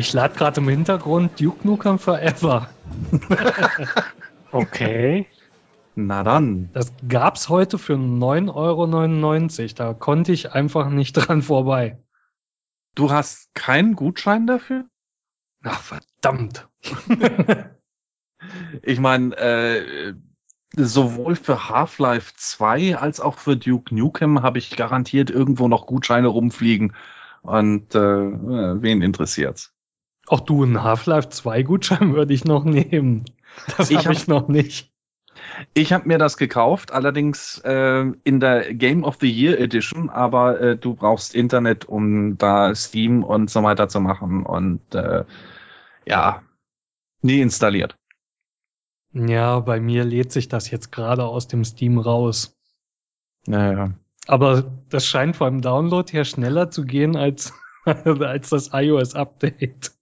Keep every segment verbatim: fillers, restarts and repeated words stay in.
ich lade gerade im Hintergrund Duke Nukem Forever. Okay. Na dann. Das gab's heute für neun Euro neunundneunzig. Da konnte ich einfach nicht dran vorbei. Du hast keinen Gutschein dafür? Ach, verdammt. Ich meine, äh, sowohl für Half-Life zwei als auch für Duke Nukem habe ich garantiert irgendwo noch Gutscheine rumfliegen. Und äh, wen interessiert's? Auch du, einen Half-Life zwei Gutschein würde ich noch nehmen. Das Ich habe hab- ich noch nicht. Ich habe mir das gekauft, allerdings äh, in der Game of the Year Edition, aber äh, du brauchst Internet, um da Steam und so weiter zu machen und äh, ja, nie installiert. Ja, bei mir lädt sich das jetzt gerade aus dem Steam raus. Naja. Aber das scheint beim Download her schneller zu gehen als, als das iOS-Update.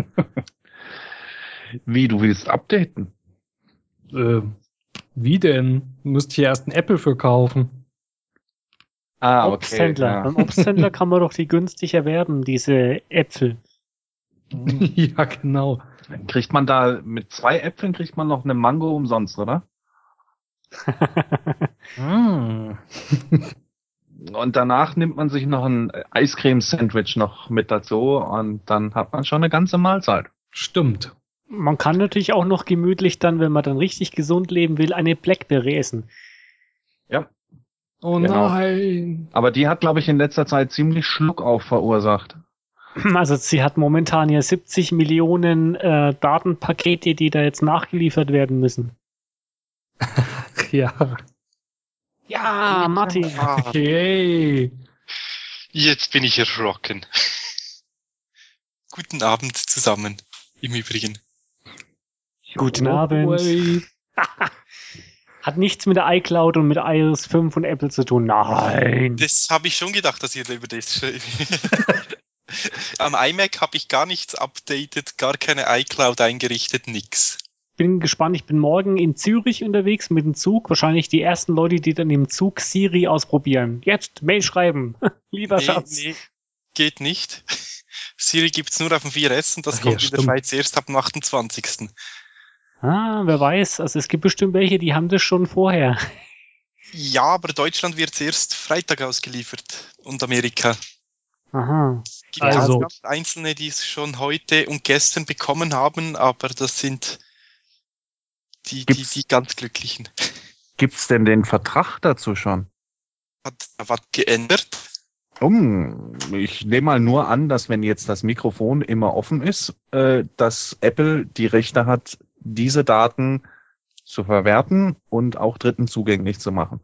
Wie, du willst updaten? Äh, wie denn? Müsste ich ja erst ein Apple für kaufen. Ah, Obsthändler. Beim Obsthändler kann man doch die günstig erwerben, diese Äpfel. Ja, genau. Kriegt man da mit zwei Äpfeln kriegt man noch eine Mango umsonst, oder? Hm. Und danach nimmt man sich noch ein Eiscreme-Sandwich noch mit dazu und dann hat man schon eine ganze Mahlzeit. Stimmt. Man kann natürlich auch noch gemütlich dann, wenn man dann richtig gesund leben will, eine Blackberry essen. Ja. Oh Genau. nein. Aber die hat, glaube ich, in letzter Zeit ziemlich Schluckauf verursacht. Also sie hat momentan ja siebzig Millionen äh, Datenpakete, die da jetzt nachgeliefert werden müssen. Ja. Ja, Martin. Okay. Jetzt bin ich erschrocken. Guten Abend zusammen, im Übrigen. Guten Abend. Hat nichts mit der iCloud und mit iOS fünf und Apple zu tun. Nein. Das habe ich schon gedacht, dass ihr über das schreibt. Am iMac habe ich gar nichts updated, gar keine iCloud eingerichtet, nix. Bin gespannt. Ich bin morgen in Zürich unterwegs mit dem Zug. Wahrscheinlich die ersten Leute, die dann im Zug Siri ausprobieren. Jetzt Mail schreiben. Lieber Nee, Schatz. nee, geht nicht. Siri gibt's nur auf dem vier S und das Ach kommt ja, in der stimmt. Schweiz erst ab dem achtundzwanzigsten Ah, wer weiß. Also es gibt bestimmt welche, die haben das schon vorher. Ja, aber Deutschland wird erst Freitag ausgeliefert und Amerika. Aha. Gibt Also- also Einzelne, die es schon heute und gestern bekommen haben, aber das sind die, die, Gibt's- die ganz Glücklichen. Gibt's denn den Vertrag dazu schon? Hat da was geändert? Um, ich nehme mal nur an, dass wenn jetzt das Mikrofon immer offen ist, äh, dass Apple die Rechte hat, diese Daten zu verwerten und auch Dritten zugänglich zu machen.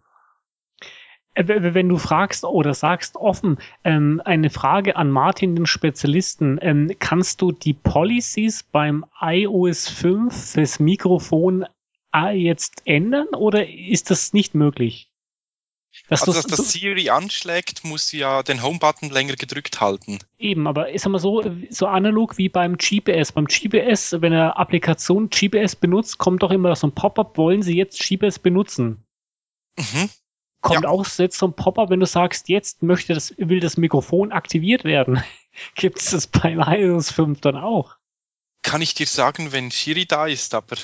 Äh, w- Wenn du fragst oder sagst offen, ähm, eine Frage an Martin, den Spezialisten. Ähm, kannst du die Policies beim iOS fünf fürs Mikrofon äh, jetzt ändern oder ist das nicht möglich? Dass Also, du's- dass das Siri anschlägt, muss ja den Home-Button länger gedrückt halten. Eben, aber ist mal so, so analog wie beim G P S. Beim G P S, wenn eine Applikation G P S benutzt, kommt doch immer so ein Pop-up, wollen Sie jetzt G P S benutzen? Mhm. Kommt Ja. auch jetzt so ein Pop-up, wenn du sagst, jetzt möchte das, will das Mikrofon aktiviert werden. Gibt es das beim iOS fünf dann auch? Kann ich dir sagen, wenn Siri da ist, aber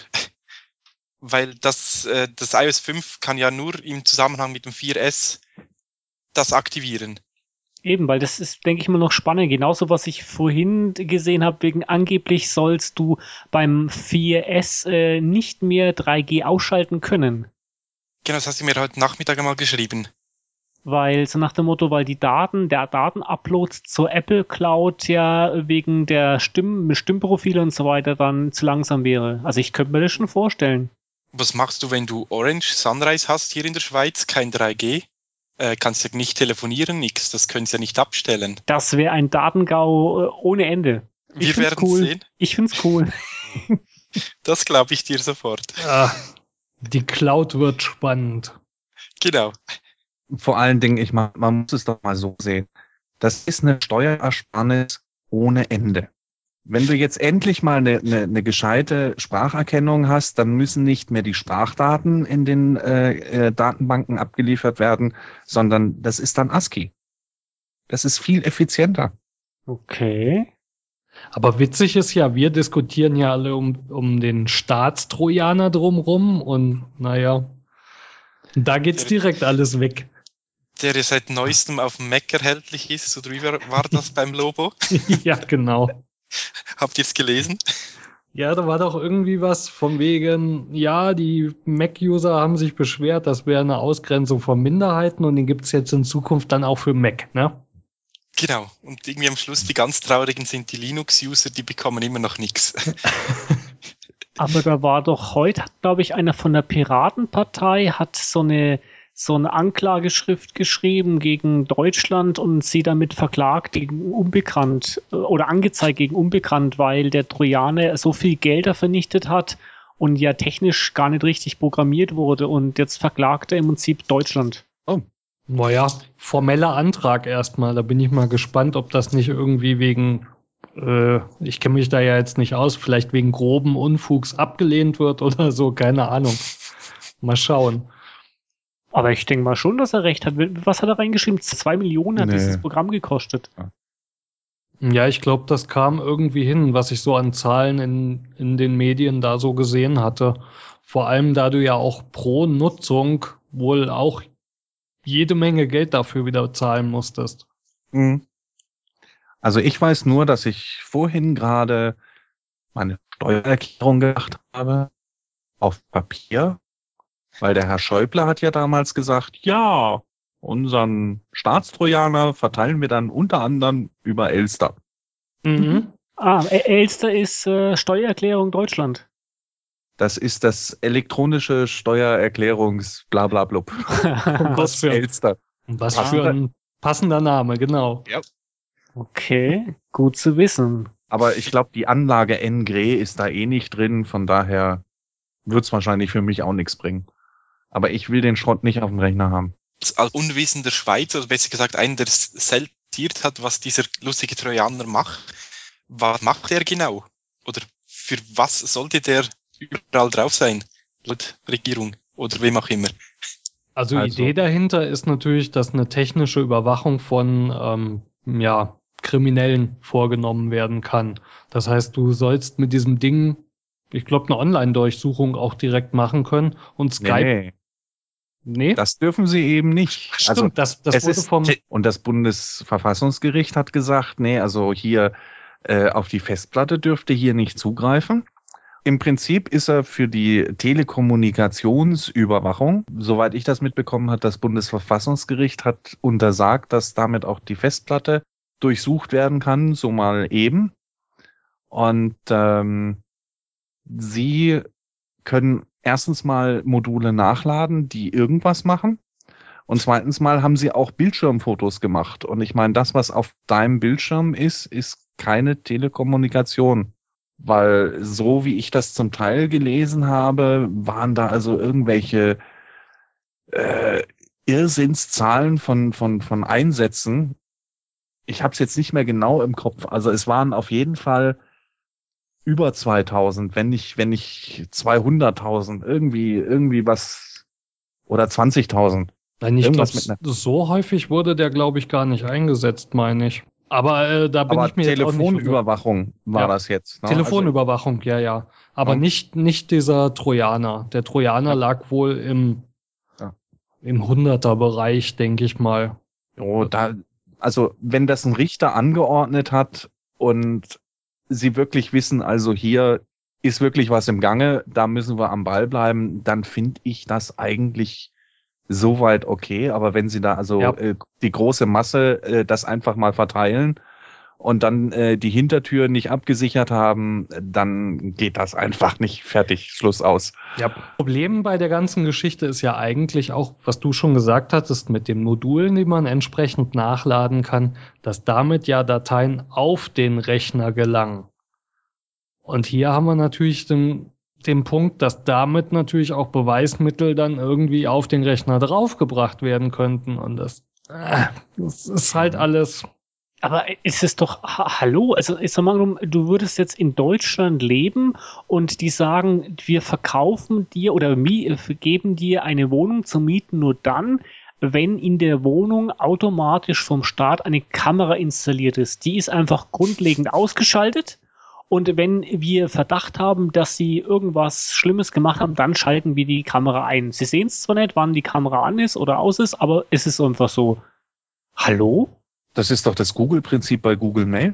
weil das, äh, das iOS fünf kann ja nur im Zusammenhang mit dem vier S das aktivieren. Eben, weil das ist, denke ich mal, noch spannend. Genauso, was ich vorhin gesehen habe, wegen angeblich sollst du beim vier S äh, nicht mehr drei G ausschalten können. Genau, das hast du mir heute Nachmittag einmal geschrieben. Weil, so nach dem Motto, weil die Daten, der Datenupload zur Apple Cloud ja wegen der Stimmen, Stimmprofile und so weiter dann zu langsam wäre. Also ich könnte mir das schon vorstellen. Was machst du, wenn du Orange Sunrise hast hier in der Schweiz, kein drei G? Äh, kannst ja nicht telefonieren, nix. Das können sie ja nicht abstellen. Das wäre ein Datengau äh, ohne Ende. Ich Wir find's werden cool. sehen. Ich find's cool. Das glaube ich dir sofort. Ah, die Cloud wird spannend. Genau. Vor allen Dingen, ich meine, man muss es doch mal so sehen. Das ist eine Steuerersparnis ohne Ende. Wenn du jetzt endlich mal eine, eine, eine gescheite Spracherkennung hast, dann müssen nicht mehr die Sprachdaten in den äh, äh, Datenbanken abgeliefert werden, sondern das ist dann ASCII. Das ist viel effizienter. Okay. Aber witzig ist ja, wir diskutieren ja alle um, um den Staatstrojaner drumrum und naja, da geht's direkt alles weg. Der ja seit neuestem auf dem Mac erhältlich ist, so drüber war das beim Lobo. Ja, genau. Habt ihr es gelesen? Ja, da war doch irgendwie was von wegen, ja, die Mac-User haben sich beschwert, das wäre eine Ausgrenzung von Minderheiten und den gibt's jetzt in Zukunft dann auch für Mac, ne? Genau. Und irgendwie am Schluss, die ganz traurigen sind die Linux-User, die bekommen immer noch nichts. Aber da war doch heute, glaube ich, einer von der Piratenpartei, hat so eine so eine Anklageschrift geschrieben gegen Deutschland und sie damit verklagt gegen Unbekannt oder angezeigt gegen Unbekannt, weil der Trojaner so viel Gelder vernichtet hat und ja technisch gar nicht richtig programmiert wurde und jetzt verklagt er im Prinzip Deutschland. Oh. Naja, formeller Antrag erstmal. Da bin ich mal gespannt, ob das nicht irgendwie wegen, äh, ich kenne mich da ja jetzt nicht aus, vielleicht wegen groben Unfugs abgelehnt wird oder so, keine Ahnung. Mal schauen. Aber ich denke mal schon, dass er recht hat. Was hat er reingeschrieben? Zwei Millionen hat Nee. dieses Programm gekostet. Ja, ich glaube, das kam irgendwie hin, was ich so an Zahlen in, in den Medien da so gesehen hatte. Vor allem, da du ja auch pro Nutzung wohl auch jede Menge Geld dafür wieder zahlen musstest. Mhm. Also ich weiß nur, dass ich vorhin gerade meine Steuererklärung gemacht habe auf Papier, weil der Herr Schäuble hat ja damals gesagt, ja, unseren Staatstrojaner verteilen wir dann unter anderem über Elster. Mhm. Ah, Elster ist äh, Steuererklärung Deutschland. Das ist das elektronische Steuererklärungs Blablablub. Was für, Elster. was für ein passender Name, genau. Ja. Okay, gut zu wissen. Aber ich glaube, die Anlage N G R E ist da eh nicht drin, von daher wird es wahrscheinlich für mich auch nichts bringen. Aber ich will den Schrott nicht auf dem Rechner haben. Als unwissender Schweizer, oder besser gesagt einen, der selektiert hat, was dieser lustige Trojaner macht, was macht er genau? Oder für was sollte der überall drauf sein? Laut Regierung oder wem auch immer. Also, Also- Idee dahinter ist natürlich, dass eine technische Überwachung von ähm, ja, Kriminellen vorgenommen werden kann. Das heißt, du sollst mit diesem Ding, ich glaube, eine Online-Durchsuchung auch direkt machen können und Skype. Nee, nee, Nee, das dürfen sie eben nicht. stimmt, Also das, das es wurde ist, vom. und das Bundesverfassungsgericht hat gesagt, nee, also hier äh, auf die Festplatte dürfte hier nicht zugreifen. Im Prinzip ist er für die Telekommunikationsüberwachung, soweit ich das mitbekommen habe, das Bundesverfassungsgericht hat untersagt, dass damit auch die Festplatte durchsucht werden kann, so mal eben. Und ähm, sie können erstens mal Module nachladen, die irgendwas machen. Und zweitens mal haben sie auch Bildschirmfotos gemacht. Und ich meine, das, was auf deinem Bildschirm ist, ist keine Telekommunikation. Weil so wie ich das zum Teil gelesen habe, waren da also irgendwelche äh, Irrsinnszahlen von, von, von Einsätzen. Ich habe es jetzt nicht mehr genau im Kopf. Also es waren auf jeden Fall über zweitausend, wenn nicht, wenn nicht zweihunderttausend, irgendwie, irgendwie was, oder zwanzigtausend. Nein, ich glaube, irgendwas mit so häufig wurde der, glaube ich, gar nicht eingesetzt, meine ich. Aber äh, da bin Aber ich mir jetzt auch nicht so- Telefonüberwachung war Ja. das jetzt. Ne? Telefonüberwachung, ja, ja. Aber Ja. nicht, nicht dieser Trojaner. Der Trojaner Ja. lag wohl im, Ja. im Hunderter-Bereich, denke ich mal. Also, oh, da, also wenn das ein Richter angeordnet hat und sie wirklich wissen, also hier ist wirklich was im Gange, da müssen wir am Ball bleiben, dann finde ich das eigentlich soweit okay. Aber wenn sie da also Ja. äh, die große Masse äh, das einfach mal verteilen und dann äh, die Hintertür nicht abgesichert haben, dann geht das einfach nicht. Fertig, Schluss aus. Ja, Problem bei der ganzen Geschichte ist ja eigentlich auch, was du schon gesagt hattest, mit den Modulen, die man entsprechend nachladen kann, dass damit ja Dateien auf den Rechner gelangen. Und hier haben wir natürlich den, den Punkt, dass damit natürlich auch Beweismittel dann irgendwie auf den Rechner draufgebracht werden könnten. Und das, äh, das ist halt alles. Aber ist es doch, ha hallo, also ich sag mal, du würdest jetzt in Deutschland leben und die sagen, wir verkaufen dir oder mi- geben dir eine Wohnung zum Mieten nur dann, wenn in der Wohnung automatisch vom Staat eine Kamera installiert ist. Die ist einfach grundlegend ausgeschaltet. Und wenn wir Verdacht haben, dass sie irgendwas Schlimmes gemacht haben, dann schalten wir die Kamera ein. Sie sehen es zwar nicht, wann die Kamera an ist oder aus ist, aber es ist einfach so. Hallo? Das ist doch das Google-Prinzip bei Google Mail.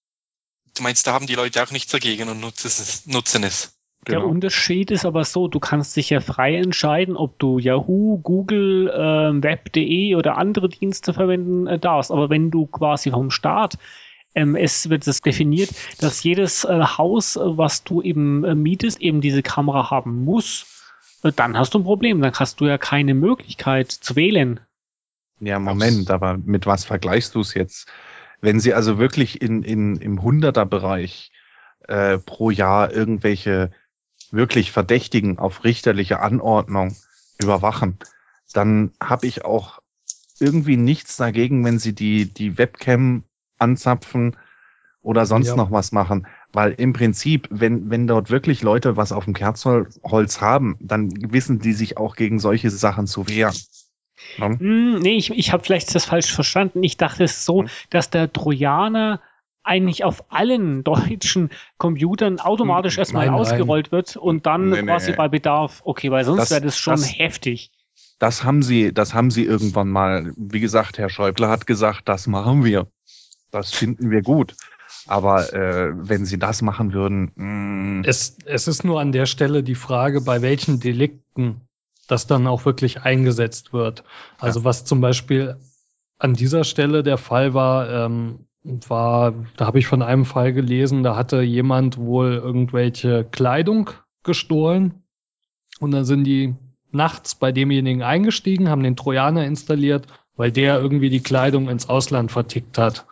Du meinst, da haben die Leute auch nichts dagegen und nutzen es? Nutzen es. Der Genau. Unterschied ist aber so, du kannst dich ja frei entscheiden, ob du Yahoo, Google, äh, Web punkt de oder andere Dienste verwenden äh, darfst. Aber wenn du quasi vom Staat, ähm, es wird es definiert, dass jedes äh, Haus, äh, was du eben äh, mietest, eben diese Kamera haben muss, äh, dann hast du ein Problem. Dann hast du ja keine Möglichkeit zu wählen. Ja, Moment, aber mit was vergleichst du es jetzt? Wenn sie also wirklich in, in, im Hunderter-Bereich äh, pro Jahr irgendwelche wirklich Verdächtigen auf richterliche Anordnung überwachen, dann habe ich auch irgendwie nichts dagegen, wenn sie die, die Webcam anzapfen oder sonst Ja. noch was machen. Weil im Prinzip, wenn, wenn dort wirklich Leute was auf dem Kerzholz haben, dann wissen die sich auch gegen solche Sachen zu wehren. Ja? Hm, nee, ich, ich habe vielleicht das falsch verstanden. Ich dachte es so, Hm. dass der Trojaner eigentlich auf allen deutschen Computern automatisch Hm, erstmal nein, nein. ausgerollt wird und dann Nee, nee. quasi bei Bedarf. Okay, weil sonst Das- wäre das schon das- heftig. Das haben sie, das haben sie irgendwann mal, wie gesagt, Herr Schäuble hat gesagt, das machen wir. Das finden wir gut. Aber äh, wenn sie das machen würden, mh, Es, es ist nur an der Stelle die Frage, bei welchen Delikten das dann auch wirklich eingesetzt wird. Also was zum Beispiel an dieser Stelle der Fall war, ähm, war, da habe ich von einem Fall gelesen, da hatte jemand wohl irgendwelche Kleidung gestohlen und dann sind die nachts bei demjenigen eingestiegen, haben den Trojaner installiert, weil der irgendwie die Kleidung ins Ausland vertickt hat.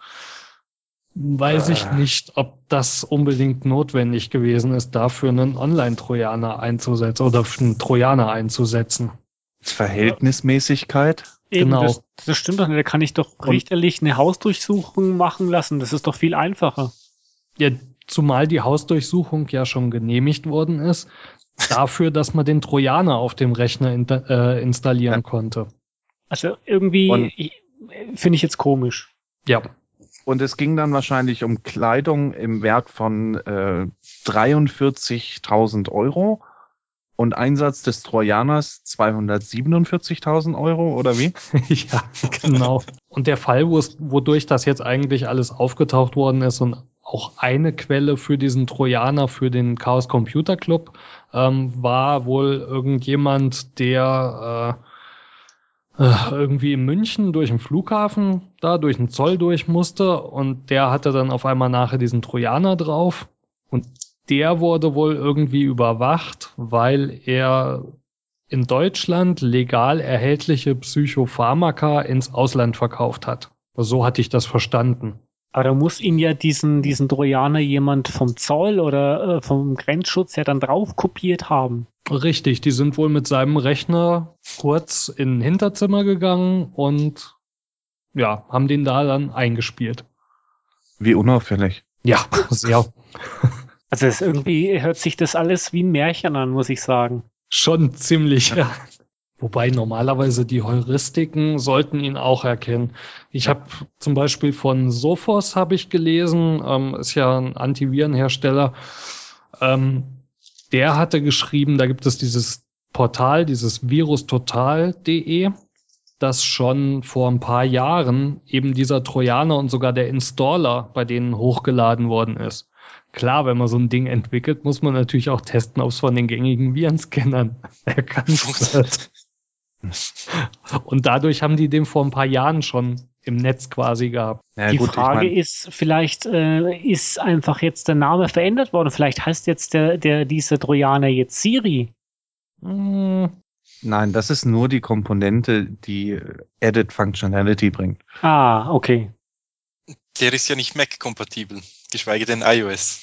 Weiß ich Ah. nicht, ob das unbedingt notwendig gewesen ist, dafür einen Online-Trojaner einzusetzen oder einen Trojaner einzusetzen. Verhältnismäßigkeit. Eben, Genau. das, das stimmt doch nicht. Da kann ich doch richterlich eine Hausdurchsuchung machen lassen. Das ist doch viel einfacher. Ja, zumal die Hausdurchsuchung ja schon genehmigt worden ist, dafür, dass man den Trojaner auf dem Rechner in, äh, installieren Ja. konnte. Also irgendwie Und- ich- finde ich jetzt komisch. Ja, Und es ging dann wahrscheinlich um Kleidung im Wert von äh, dreiundvierzigtausend Euro und Einsatz des Trojaners zweihundertsiebenundvierzigtausend Euro, oder wie? ja, genau. Und der Fall, wo es, wodurch das jetzt eigentlich alles aufgetaucht worden ist und auch eine Quelle für diesen Trojaner, für den Chaos Computer Club, ähm, war wohl irgendjemand, der äh, äh, irgendwie in München durch den Flughafen, da durch den Zoll durch musste und der hatte dann auf einmal nachher diesen Trojaner drauf und der wurde wohl irgendwie überwacht, weil er in Deutschland legal erhältliche Psychopharmaka ins Ausland verkauft hat. So hatte ich das verstanden. Aber da muss ihn ja diesen, diesen Trojaner jemand vom Zoll oder äh, vom Grenzschutz ja dann drauf kopiert haben. Richtig, die sind wohl mit seinem Rechner kurz in ein Hinterzimmer gegangen und ja, haben den da dann eingespielt. Wie unauffällig. Ja, sehr. Also es irgendwie hört sich das alles wie ein Märchen an, muss ich sagen. Schon ziemlich, ja. Wobei normalerweise die Heuristiken sollten ihn auch erkennen. Ich habe zum Beispiel von Sophos habe ich gelesen, ähm, ist ja ein Antivirenhersteller. Ähm, der hatte geschrieben, da gibt es dieses Portal, dieses virustotal punkt de, das schon vor ein paar Jahren eben dieser Trojaner und sogar der Installer bei denen hochgeladen worden ist. Klar, wenn man so ein Ding entwickelt, muss man natürlich auch testen, ob es von den gängigen Virenscannern erkannt wird. Und dadurch haben die den vor ein paar Jahren schon im Netz quasi gehabt. Ja, Die gut, Frage ich mein, ist, vielleicht äh, ist einfach jetzt der Name verändert worden. Vielleicht heißt jetzt der, der dieser Trojaner jetzt Siri. Hm, nein, das ist nur die Komponente, die Added Functionality bringt. Ah, okay. Der ist ja nicht Mac-kompatibel, geschweige denn iOS.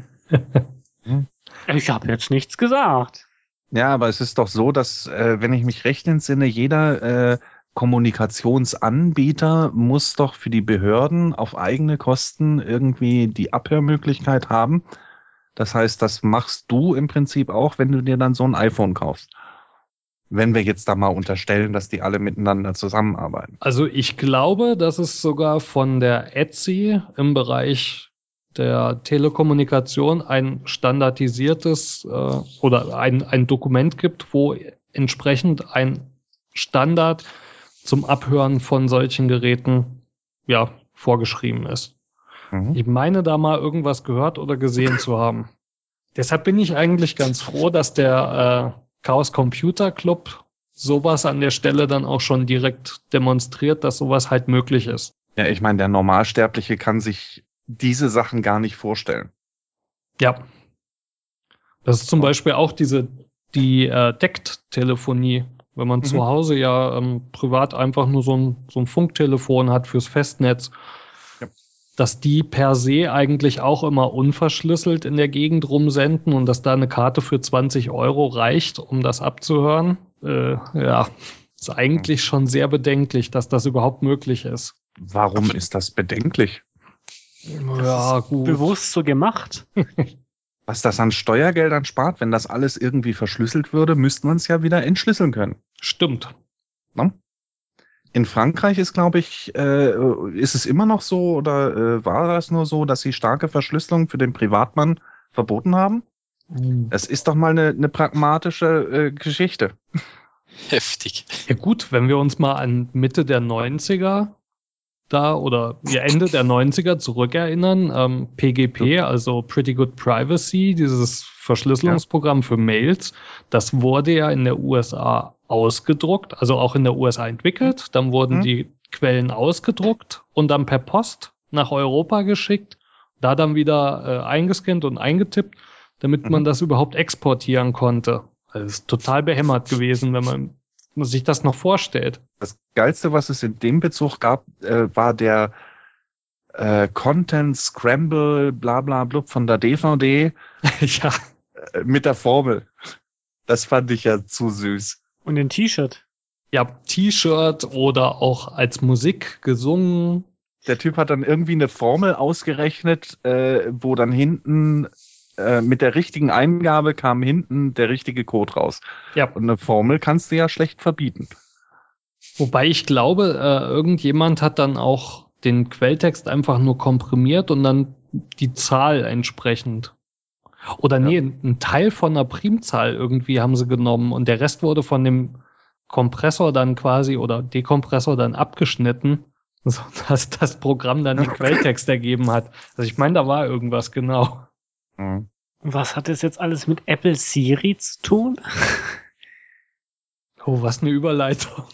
Ich habe jetzt nichts gesagt. Ja, aber es ist doch so, dass, äh, wenn ich mich recht entsinne, jeder äh, Kommunikationsanbieter muss doch für die Behörden auf eigene Kosten irgendwie die Abhörmöglichkeit haben. Das heißt, das machst du im Prinzip auch, wenn du dir dann so ein iPhone kaufst. Wenn wir jetzt da mal unterstellen, dass die alle miteinander zusammenarbeiten. Also ich glaube, dass es sogar von der Etsy im Bereich der Telekommunikation ein standardisiertes äh, oder ein, ein Dokument gibt, wo entsprechend ein Standard zum Abhören von solchen Geräten ja vorgeschrieben ist. Mhm. Ich meine, da mal irgendwas gehört oder gesehen zu haben. Deshalb bin ich eigentlich ganz froh, dass der äh, Chaos Computer Club sowas an der Stelle dann auch schon direkt demonstriert, dass sowas halt möglich ist. Ja, ich meine, der Normalsterbliche kann sich diese Sachen gar nicht vorstellen. Ja. Das ist zum Beispiel auch diese, die äh, D E C T-Telefonie. Wenn man mhm. zu Hause ja ähm, privat einfach nur so ein, so ein Funktelefon hat fürs Festnetz, ja. dass die per se eigentlich auch immer unverschlüsselt in der Gegend rumsenden und dass da eine Karte für zwanzig Euro reicht, um das abzuhören. Äh, ja, ist eigentlich schon sehr bedenklich, dass das überhaupt möglich ist. Warum ist das bedenklich? Ja, gut. Bewusst so gemacht. Was das an Steuergeldern spart, wenn das alles irgendwie verschlüsselt würde, müsste man es ja wieder entschlüsseln können. Stimmt. No? In Frankreich ist, glaube ich, äh, ist es immer noch so oder äh, war das nur so, dass sie starke Verschlüsselung für den Privatmann verboten haben? Mhm. Das ist doch mal eine, eine pragmatische äh, Geschichte. Heftig. Ja gut, wenn wir uns mal an Mitte der neunziger da oder ja, Ende der neunziger zurückerinnern, ähm, P G P, also Pretty Good Privacy, dieses Verschlüsselungsprogramm ja. für Mails, das wurde ja in der U S A ausgedruckt, also auch in der U S A entwickelt, dann wurden mhm. die Quellen ausgedruckt und dann per Post nach Europa geschickt, da dann wieder äh, eingescannt und eingetippt, damit mhm. man das überhaupt exportieren konnte. Also es ist total behämmert gewesen, wenn man muss sich das noch vorstellt. Das Geilste, was es in dem Bezug gab, äh, war der äh, Content Scramble bla bla blub von der D V D ja. äh, mit der Formel. Das fand ich ja zu süß. Und ein T-Shirt. Ja, T-Shirt oder auch als Musik gesungen. Der Typ hat dann irgendwie eine Formel ausgerechnet, äh, wo dann hinten äh, mit der richtigen Eingabe kam hinten der richtige Code raus. Ja. Und eine Formel kannst du ja schlecht verbieten. Wobei ich glaube, äh, irgendjemand hat dann auch den Quelltext einfach nur komprimiert und dann die Zahl entsprechend. Oder nee, ja. ein Teil von einer Primzahl irgendwie haben sie genommen und der Rest wurde von dem Kompressor dann quasi oder Dekompressor dann abgeschnitten, sodass das Programm dann den Quelltext ergeben hat. Also ich meine, da war irgendwas genau. Mhm. Was hat das jetzt alles mit Apple Siri zu tun? Oh, was eine Überleitung.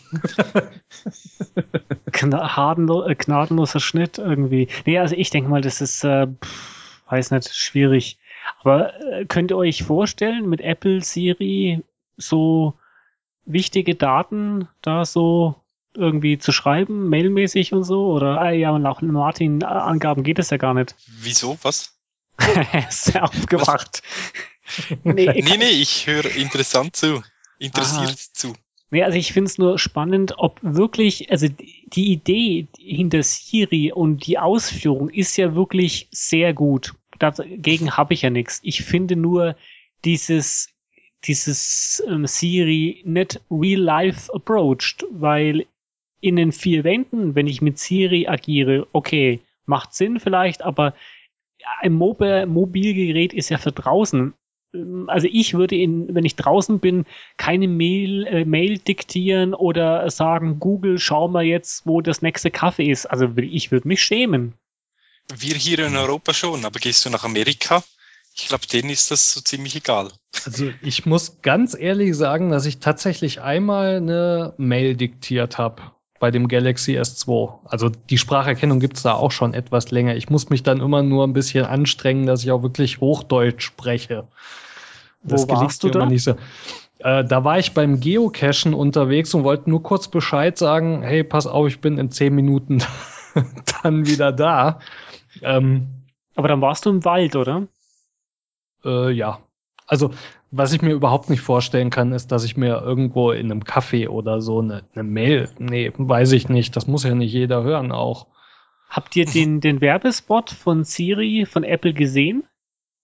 Gnadenlo- äh, gnadenloser Schnitt irgendwie. Nee, also ich denke mal, das ist, äh, pff, weiß nicht, schwierig. Aber äh, könnt ihr euch vorstellen, mit Apple Siri so wichtige Daten da so irgendwie zu schreiben, mailmäßig und so? Oder, ah, ja, nach Martin-Angaben geht es ja gar nicht. Wieso? Was? Ist ja aufgewacht. nee, nee, nee, ich höre interessant zu. Interessiert Aha. zu. Nee, also ich finde es nur spannend, ob wirklich, also die Idee hinter Siri und die Ausführung ist ja wirklich sehr gut. Dagegen habe ich ja nichts. Ich finde nur dieses, dieses ähm, Siri nicht real life approached, weil in den vier Wänden, wenn ich mit Siri agiere, okay, macht Sinn vielleicht, aber ein Mobil- Mobilgerät ist ja für draußen. Also ich würde, in, wenn ich draußen bin, keine Mail, äh, Mail diktieren oder sagen, Google, schau mal jetzt, wo das nächste Kaffee ist. Also ich würde mich schämen. Wir hier in Europa schon, aber gehst du nach Amerika? Ich glaube, denen ist das so ziemlich egal. Also ich muss ganz ehrlich sagen, dass ich tatsächlich einmal eine Mail diktiert habe bei dem Galaxy S zwei. Also die Spracherkennung gibt's da auch schon etwas länger. Ich muss mich dann immer nur ein bisschen anstrengen, dass ich auch wirklich Hochdeutsch spreche. Das Wo warst du da? Nicht so. Äh, da war ich beim Geocachen unterwegs und wollte nur kurz Bescheid sagen, hey, pass auf, ich bin in zehn Minuten dann wieder da. Ähm, Aber dann warst du im Wald, oder? Äh, ja. Also, was ich mir überhaupt nicht vorstellen kann, ist, dass ich mir irgendwo in einem Café oder so eine, eine Mail, nee, weiß ich nicht, das muss ja nicht jeder hören auch. Habt ihr den, den Werbespot von Siri, von Apple gesehen?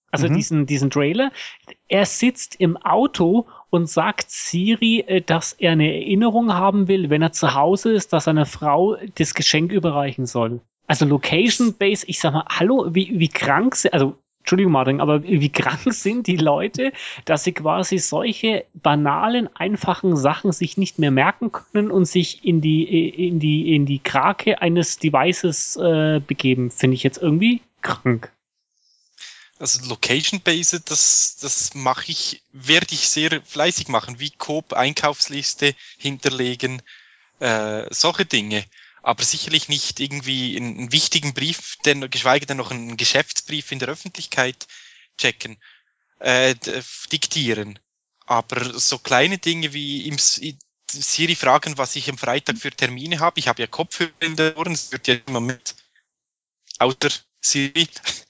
Also Mhm. diesen, diesen Trailer. Er sitzt im Auto und sagt Siri, äh, dass er eine Erinnerung haben will, wenn er zu Hause ist, dass seine Frau das Geschenk überreichen soll. Also Location-Based, ich sag mal, hallo, wie, wie krank sind, also Entschuldigung, Martin, aber wie krank sind die Leute, dass sie quasi solche banalen, einfachen Sachen sich nicht mehr merken können und sich in die, in die, in die Krake eines Devices äh, begeben, finde ich jetzt irgendwie krank. Also Location-Based, das, das mache ich, werde ich sehr fleißig machen, wie Coop, Einkaufsliste hinterlegen, äh, solche Dinge. Aber sicherlich nicht irgendwie einen, einen wichtigen Brief, denn, geschweige denn noch einen Geschäftsbrief in der Öffentlichkeit checken, äh, d- diktieren. Aber so kleine Dinge wie im S- i- Siri fragen, was ich am Freitag für Termine habe. Ich habe ja Kopfhörer in den Ohren, es wird ja immer mit, außer Siri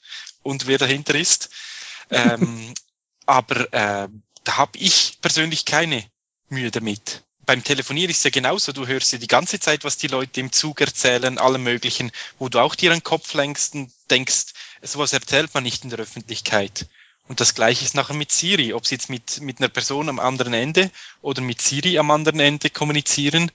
und wer dahinter ist. Ähm, aber äh, da habe ich persönlich keine Mühe damit. Beim Telefonieren ist es ja genauso, du hörst ja die ganze Zeit, was die Leute im Zug erzählen, alle möglichen, wo du auch dir einen Kopf lenkst und denkst, sowas erzählt man nicht in der Öffentlichkeit. Und das Gleiche ist nachher mit Siri, ob sie jetzt mit, mit einer Person am anderen Ende oder mit Siri am anderen Ende kommunizieren,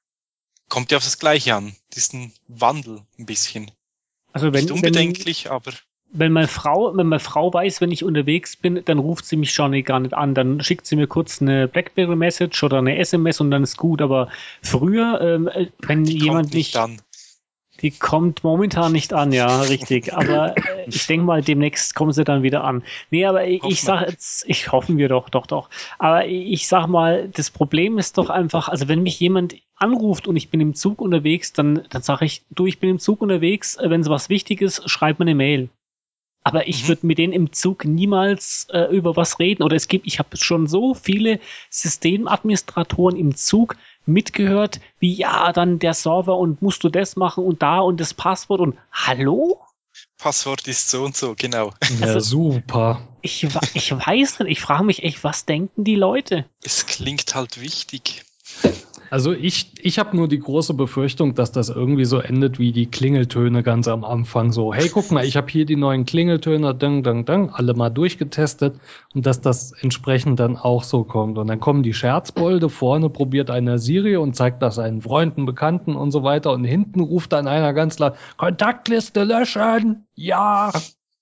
kommt ja auf das Gleiche an. Das ist ein Wandel ein bisschen. Also wenn, Nicht wenn, unbedenklich, aber wenn meine Frau, wenn meine Frau weiß, wenn ich unterwegs bin, dann ruft sie mich schon gar nicht an. Dann schickt sie mir kurz eine BlackBerry-Message oder eine S M S und dann ist gut. Aber früher, ähm, äh, wenn die jemand kommt nicht nicht, an. die kommt momentan nicht an, ja, richtig. Aber äh, ich denke mal, demnächst kommen sie dann wieder an. Nee, aber ich, Hoffen ich sag jetzt, ich hoffen wir doch, doch, doch. Aber ich sag mal, das Problem ist doch einfach, also wenn mich jemand anruft und ich bin im Zug unterwegs, dann, dann sage ich, du, ich bin im Zug unterwegs, äh, wenn es was Wichtiges, schreib mir eine Mail. Aber ich Mhm. würde mit denen im Zug niemals äh, über was reden. Oder es gibt, ich habe schon so viele Systemadministratoren im Zug mitgehört, wie ja, dann der Server und musst du das machen und da und das Passwort und hallo? Passwort ist so und so, genau. Ja, Also- super. Ich, wa- ich weiß nicht, ich frage mich echt, was denken die Leute? Es klingt halt wichtig. Also ich, ich habe nur die große Befürchtung, dass das irgendwie so endet wie die Klingeltöne ganz am Anfang. So, hey, guck mal, ich habe hier die neuen Klingeltöne, dang, dang, dang, alle mal durchgetestet und dass das entsprechend dann auch so kommt. Und dann kommen die Scherzbolde, vorne probiert einer Siri und zeigt das seinen Freunden, Bekannten und so weiter und hinten ruft dann einer ganz laut, Kontaktliste löschen, ja.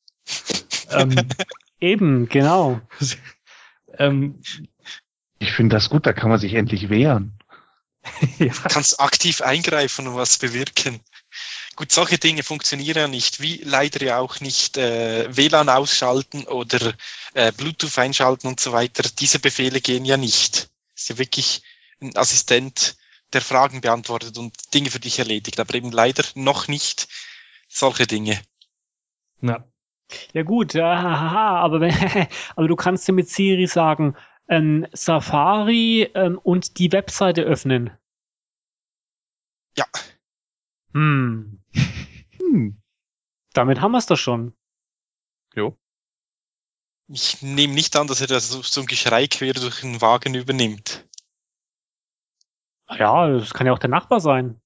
ähm, Eben, genau. ähm, Ich finde das gut, da kann man sich endlich wehren. ja. Kannst aktiv eingreifen und was bewirken. Gut, solche Dinge funktionieren ja nicht, wie leider ja auch nicht äh, W L A N ausschalten oder äh, Bluetooth einschalten und so weiter. Diese Befehle gehen ja nicht. Ist ja wirklich ein Assistent, der Fragen beantwortet und Dinge für dich erledigt, aber eben leider noch nicht solche Dinge. Na, Ja gut, ja, haha, aber, wenn, aber du kannst dir mit Siri sagen, ähm, Safari ähm, und die Webseite öffnen. Ja. Hm, Hm. damit haben wir es doch schon. Jo. Ich nehme nicht an, dass er das so, so ein Geschrei quer durch den Wagen übernimmt. Ja, das kann ja auch der Nachbar sein.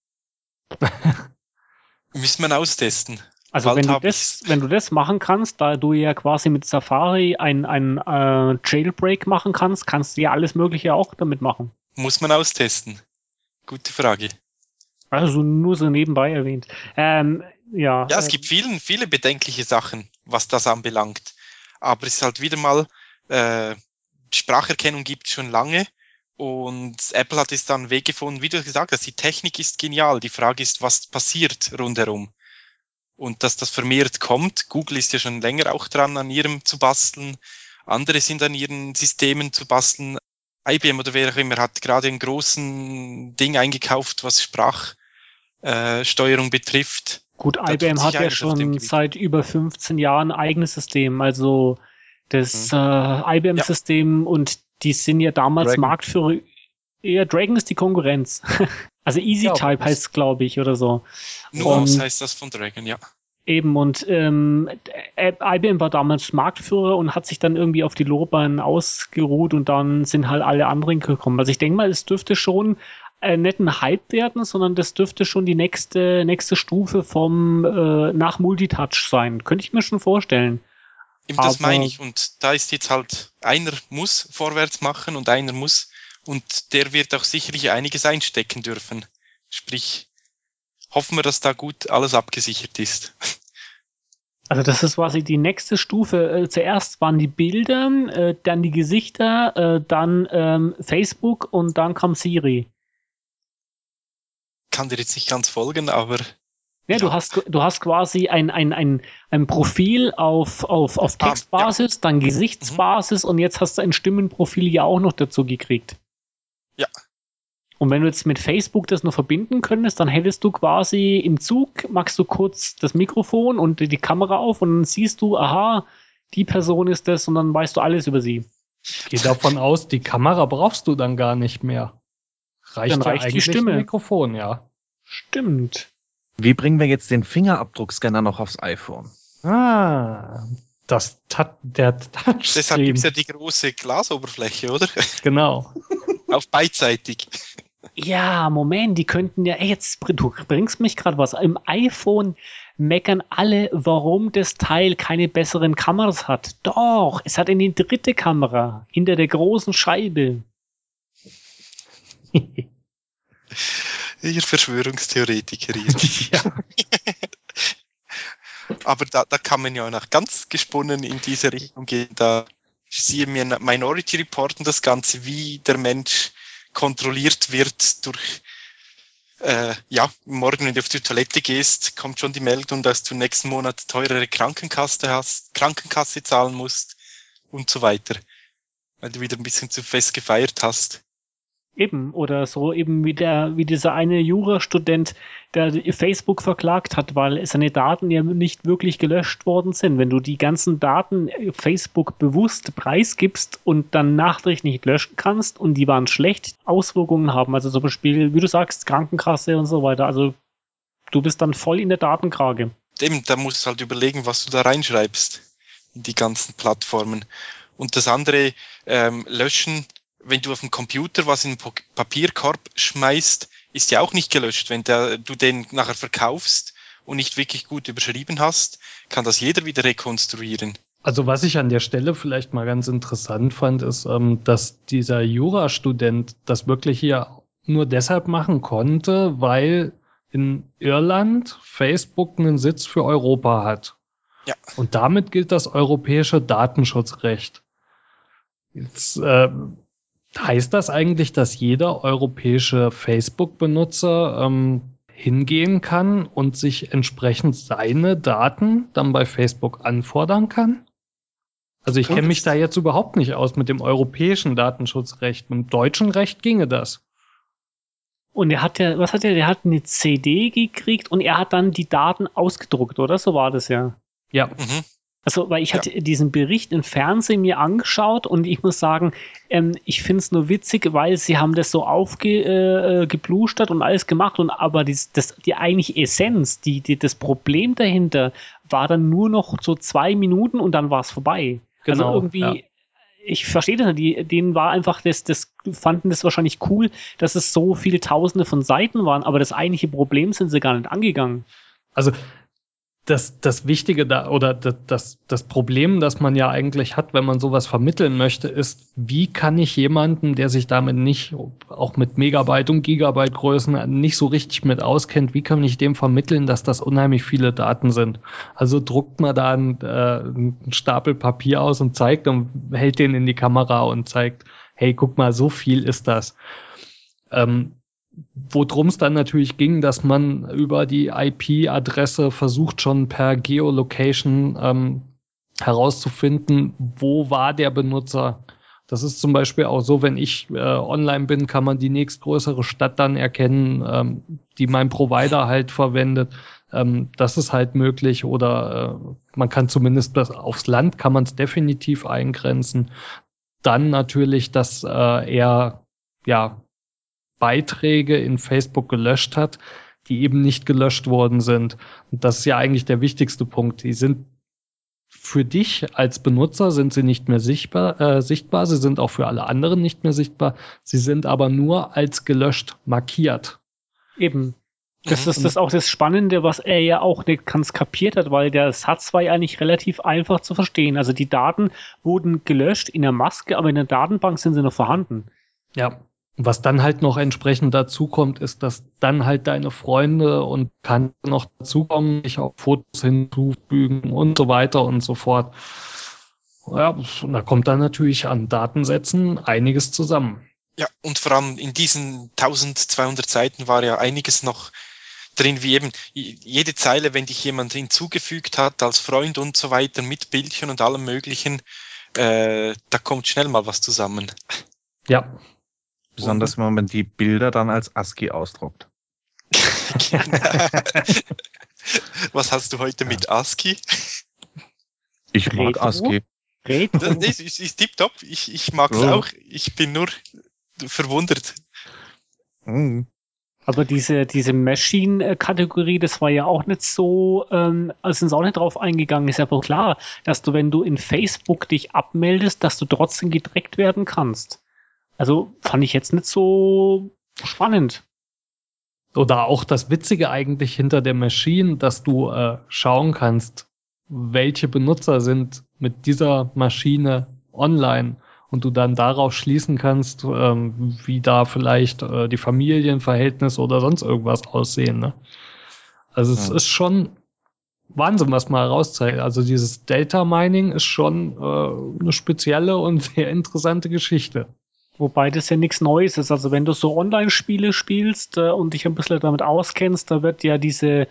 Müssen wir austesten. Also Bald wenn du, hab das, wenn du das machen kannst, da du ja quasi mit Safari ein, ein äh, Jailbreak machen kannst, kannst du ja alles Mögliche auch damit machen. Muss man austesten. Gute Frage. Also nur so nebenbei erwähnt. Ähm, ja, Ja, es äh, gibt vielen, viele bedenkliche Sachen, was das anbelangt. Aber es ist halt wieder mal, äh, Spracherkennung gibt es schon lange und Apple hat jetzt dann einen Weg gefunden, wie du gesagt hast, die Technik ist genial. Die Frage ist, was passiert rundherum. Und dass das vermehrt kommt. Google ist ja schon länger auch dran, an ihrem zu basteln. Andere sind an ihren Systemen zu basteln. I B M oder wer auch immer hat gerade einen großen Ding eingekauft, was Sprachsteuerung äh, Steuerung betrifft. gut, da I B M tut sich hat ja einiges auf dem schon Gebiet. seit über fünfzehn Jahren ein eigenes System. Also das äh, I B M-System und die sind ja damals Dragon. Marktführer. Ja, Dragon ist die Konkurrenz. Also EasyType Ja, heißt es, glaube ich, oder so. Nuance Und- heißt das von Dragon, ja. Eben, und ähm, I B M war damals Marktführer und hat sich dann irgendwie auf die Lorbeeren ausgeruht und dann sind halt alle anderen gekommen. Also ich denke mal, es dürfte schon äh, nicht ein Hype werden, sondern das dürfte schon die nächste nächste Stufe vom äh, nach Multitouch sein. Könnte ich mir schon vorstellen. Eben das Aber- meine ich. Und da ist jetzt halt, einer muss vorwärts machen und einer muss, und der wird auch sicherlich einiges einstecken dürfen. Sprich, hoffen wir, dass da gut alles abgesichert ist. Also das ist quasi die nächste Stufe. Äh, zuerst waren die Bilder, äh, dann die Gesichter, äh, dann ähm, Facebook und dann kam Siri. Kann dir jetzt nicht ganz folgen, aber Ja, Ja. du hast du hast quasi ein, ein, ein, ein Profil auf, auf, auf Ah, Textbasis, dann Gesichtsbasis und jetzt hast du ein Stimmenprofil ja auch noch dazu gekriegt. Ja. Und wenn du jetzt mit Facebook das noch verbinden könntest, dann hättest du quasi im Zug, machst du kurz das Mikrofon und die Kamera auf und dann siehst du, aha, die Person ist das und dann weißt du alles über sie. Ich gehe davon aus, die Kamera brauchst du dann gar nicht mehr. Reicht Dann ja reicht die eigentlich Stimme. ein Mikrofon, ja. Stimmt. Wie bringen wir jetzt den Fingerabdruckscanner noch aufs iPhone? Ah, das Tat, der deshalb Touchscreen. gibt's ja die große Glasoberfläche, oder? Genau. Auf beidseitig. Ja, Moment, die könnten ja, ey, jetzt du bringst mich gerade was. Im iPhone meckern alle, warum das Teil keine besseren Kameras hat. Doch, es hat eine dritte Kamera hinter der großen Scheibe. Ihr Verschwörungstheoretiker hier. Ja. Aber da, da kann man ja noch ganz gesponnen in diese Richtung gehen. Da siehe mir Minority Reporten das Ganze, wie der Mensch kontrolliert wird durch, äh, ja, morgen, wenn du auf die Toilette gehst, kommt schon die Meldung, dass du nächsten Monat teurere Krankenkasse hast, Krankenkasse zahlen musst und so weiter. Weil du wieder ein bisschen zu fest gefeiert hast. Eben, oder so eben wie der, wie dieser eine Jurastudent, der Facebook verklagt hat, weil seine Daten ja nicht wirklich gelöscht worden sind. Wenn du die ganzen Daten Facebook bewusst preisgibst und dann nachträglich nicht löschen kannst und die waren schlecht, Auswirkungen haben. Also zum Beispiel, wie du sagst, Krankenkasse und so weiter. Also du bist dann voll in der Datenkrage. Eben, da musst du halt überlegen, was du da reinschreibst in die ganzen Plattformen. Und das andere, ähm, löschen, wenn du auf dem Computer was in den Papierkorb schmeißt, ist ja auch nicht gelöscht. Wenn der, du den nachher verkaufst und nicht wirklich gut überschrieben hast, kann das jeder wieder rekonstruieren. Also was ich an der Stelle vielleicht mal ganz interessant fand, ist, ähm, dass dieser Jurastudent das wirklich hier nur deshalb machen konnte, weil in Irland Facebook einen Sitz für Europa hat. Ja. Und damit gilt das europäische Datenschutzrecht. Jetzt äh, heißt das eigentlich, dass jeder europäische Facebook-Benutzer ähm, hingehen kann und sich entsprechend seine Daten dann bei Facebook anfordern kann? Also ich kenne mich da jetzt überhaupt nicht aus mit dem europäischen Datenschutzrecht. Mit dem deutschen Recht ginge das. Und er hat ja, was hat er? Der hat eine C D gekriegt und er hat dann die Daten ausgedruckt, oder? So war das ja. Ja. Mhm. Also, weil ich hatte diesen Bericht im Fernsehen mir angeschaut und ich muss sagen, ähm, ich finde es nur witzig, weil sie haben das so aufgeblustert äh, und alles gemacht und aber dies, das, die eigentliche Essenz, die, die, das Problem dahinter war dann nur noch so zwei Minuten und dann war es vorbei. Genau, also irgendwie, ja. ich verstehe das nicht, die, denen war einfach das, das fanden das wahrscheinlich cool, dass es so viele Tausende von Seiten waren, aber das eigentliche Problem sind sie gar nicht angegangen. Also das, das Wichtige da oder das, das, das Problem, das man ja eigentlich hat, wenn man sowas vermitteln möchte, ist, wie kann ich jemanden, der sich damit nicht, auch mit Megabyte und Gigabyte Größen nicht so richtig mit auskennt, wie kann ich dem vermitteln, dass das unheimlich viele Daten sind? Also druckt man da einen, äh, einen Stapel Papier aus und zeigt und hält den in die Kamera und zeigt, hey, guck mal, so viel ist das. Ähm, Worum es dann natürlich ging, dass man über die I P-Adresse versucht, schon per Geolocation ähm, herauszufinden, wo war der Benutzer. Das ist zum Beispiel auch so, wenn ich äh, online bin, kann man die nächstgrößere Stadt dann erkennen, ähm, die mein Provider halt verwendet. Ähm, das ist halt möglich. Oder äh, man kann zumindest das, aufs Land kann man es definitiv eingrenzen. Dann natürlich, dass äh, er ja Beiträge in Facebook gelöscht hat, die eben nicht gelöscht worden sind. Und das ist ja eigentlich der wichtigste Punkt. Die sind für dich als Benutzer sind sie nicht mehr sichtbar, äh, sichtbar. Sie sind auch für alle anderen nicht mehr sichtbar. Sie sind aber nur als gelöscht markiert. Eben. Das ist das auch das Spannende, was er ja auch nicht ganz kapiert hat, weil der Satz war ja eigentlich relativ einfach zu verstehen. Also die Daten wurden gelöscht in der Maske, aber in der Datenbank sind sie noch vorhanden. Ja. Was dann halt noch entsprechend dazu kommt, ist, dass dann halt deine Freunde und Bekannte noch dazukommen, dich auch Fotos hinzufügen und so weiter und so fort. Ja, und da kommt dann natürlich an Datensätzen einiges zusammen. Ja, und vor allem in diesen zwölfhundert Seiten war ja einiges noch drin, wie eben jede Zeile, wenn dich jemand hinzugefügt hat als Freund und so weiter, mit Bildchen und allem Möglichen, äh, da kommt schnell mal was zusammen. Ja. Besonders wenn man die Bilder dann als ASCII ausdruckt. Was hast du heute mit ASCII? Ich mag ASCII. Das ist, ist, ist tipptopp. Ich, ich mag es Ja. auch. Ich bin nur verwundert. Mhm. Aber diese, diese Machine-Kategorie, das war ja auch nicht so, ähm, also sind sie auch nicht drauf eingegangen. Ist ja wohl klar, dass du, wenn du in Facebook dich abmeldest, dass du trotzdem getrackt werden kannst. Also fand ich jetzt nicht so spannend. Oder auch das Witzige eigentlich hinter der Maschine, dass du äh, schauen kannst, welche Benutzer sind mit dieser Maschine online und du dann darauf schließen kannst, ähm, wie da vielleicht äh, die Familienverhältnisse oder sonst irgendwas aussehen. Ne? Also es Ja. ist schon Wahnsinn, was man herauszeigt. Also dieses Data Mining ist schon äh, eine spezielle und sehr interessante Geschichte. Wobei das ja nichts Neues ist. Also wenn du so Online-Spiele spielst äh, und dich ein bisschen damit auskennst, da wird ja diese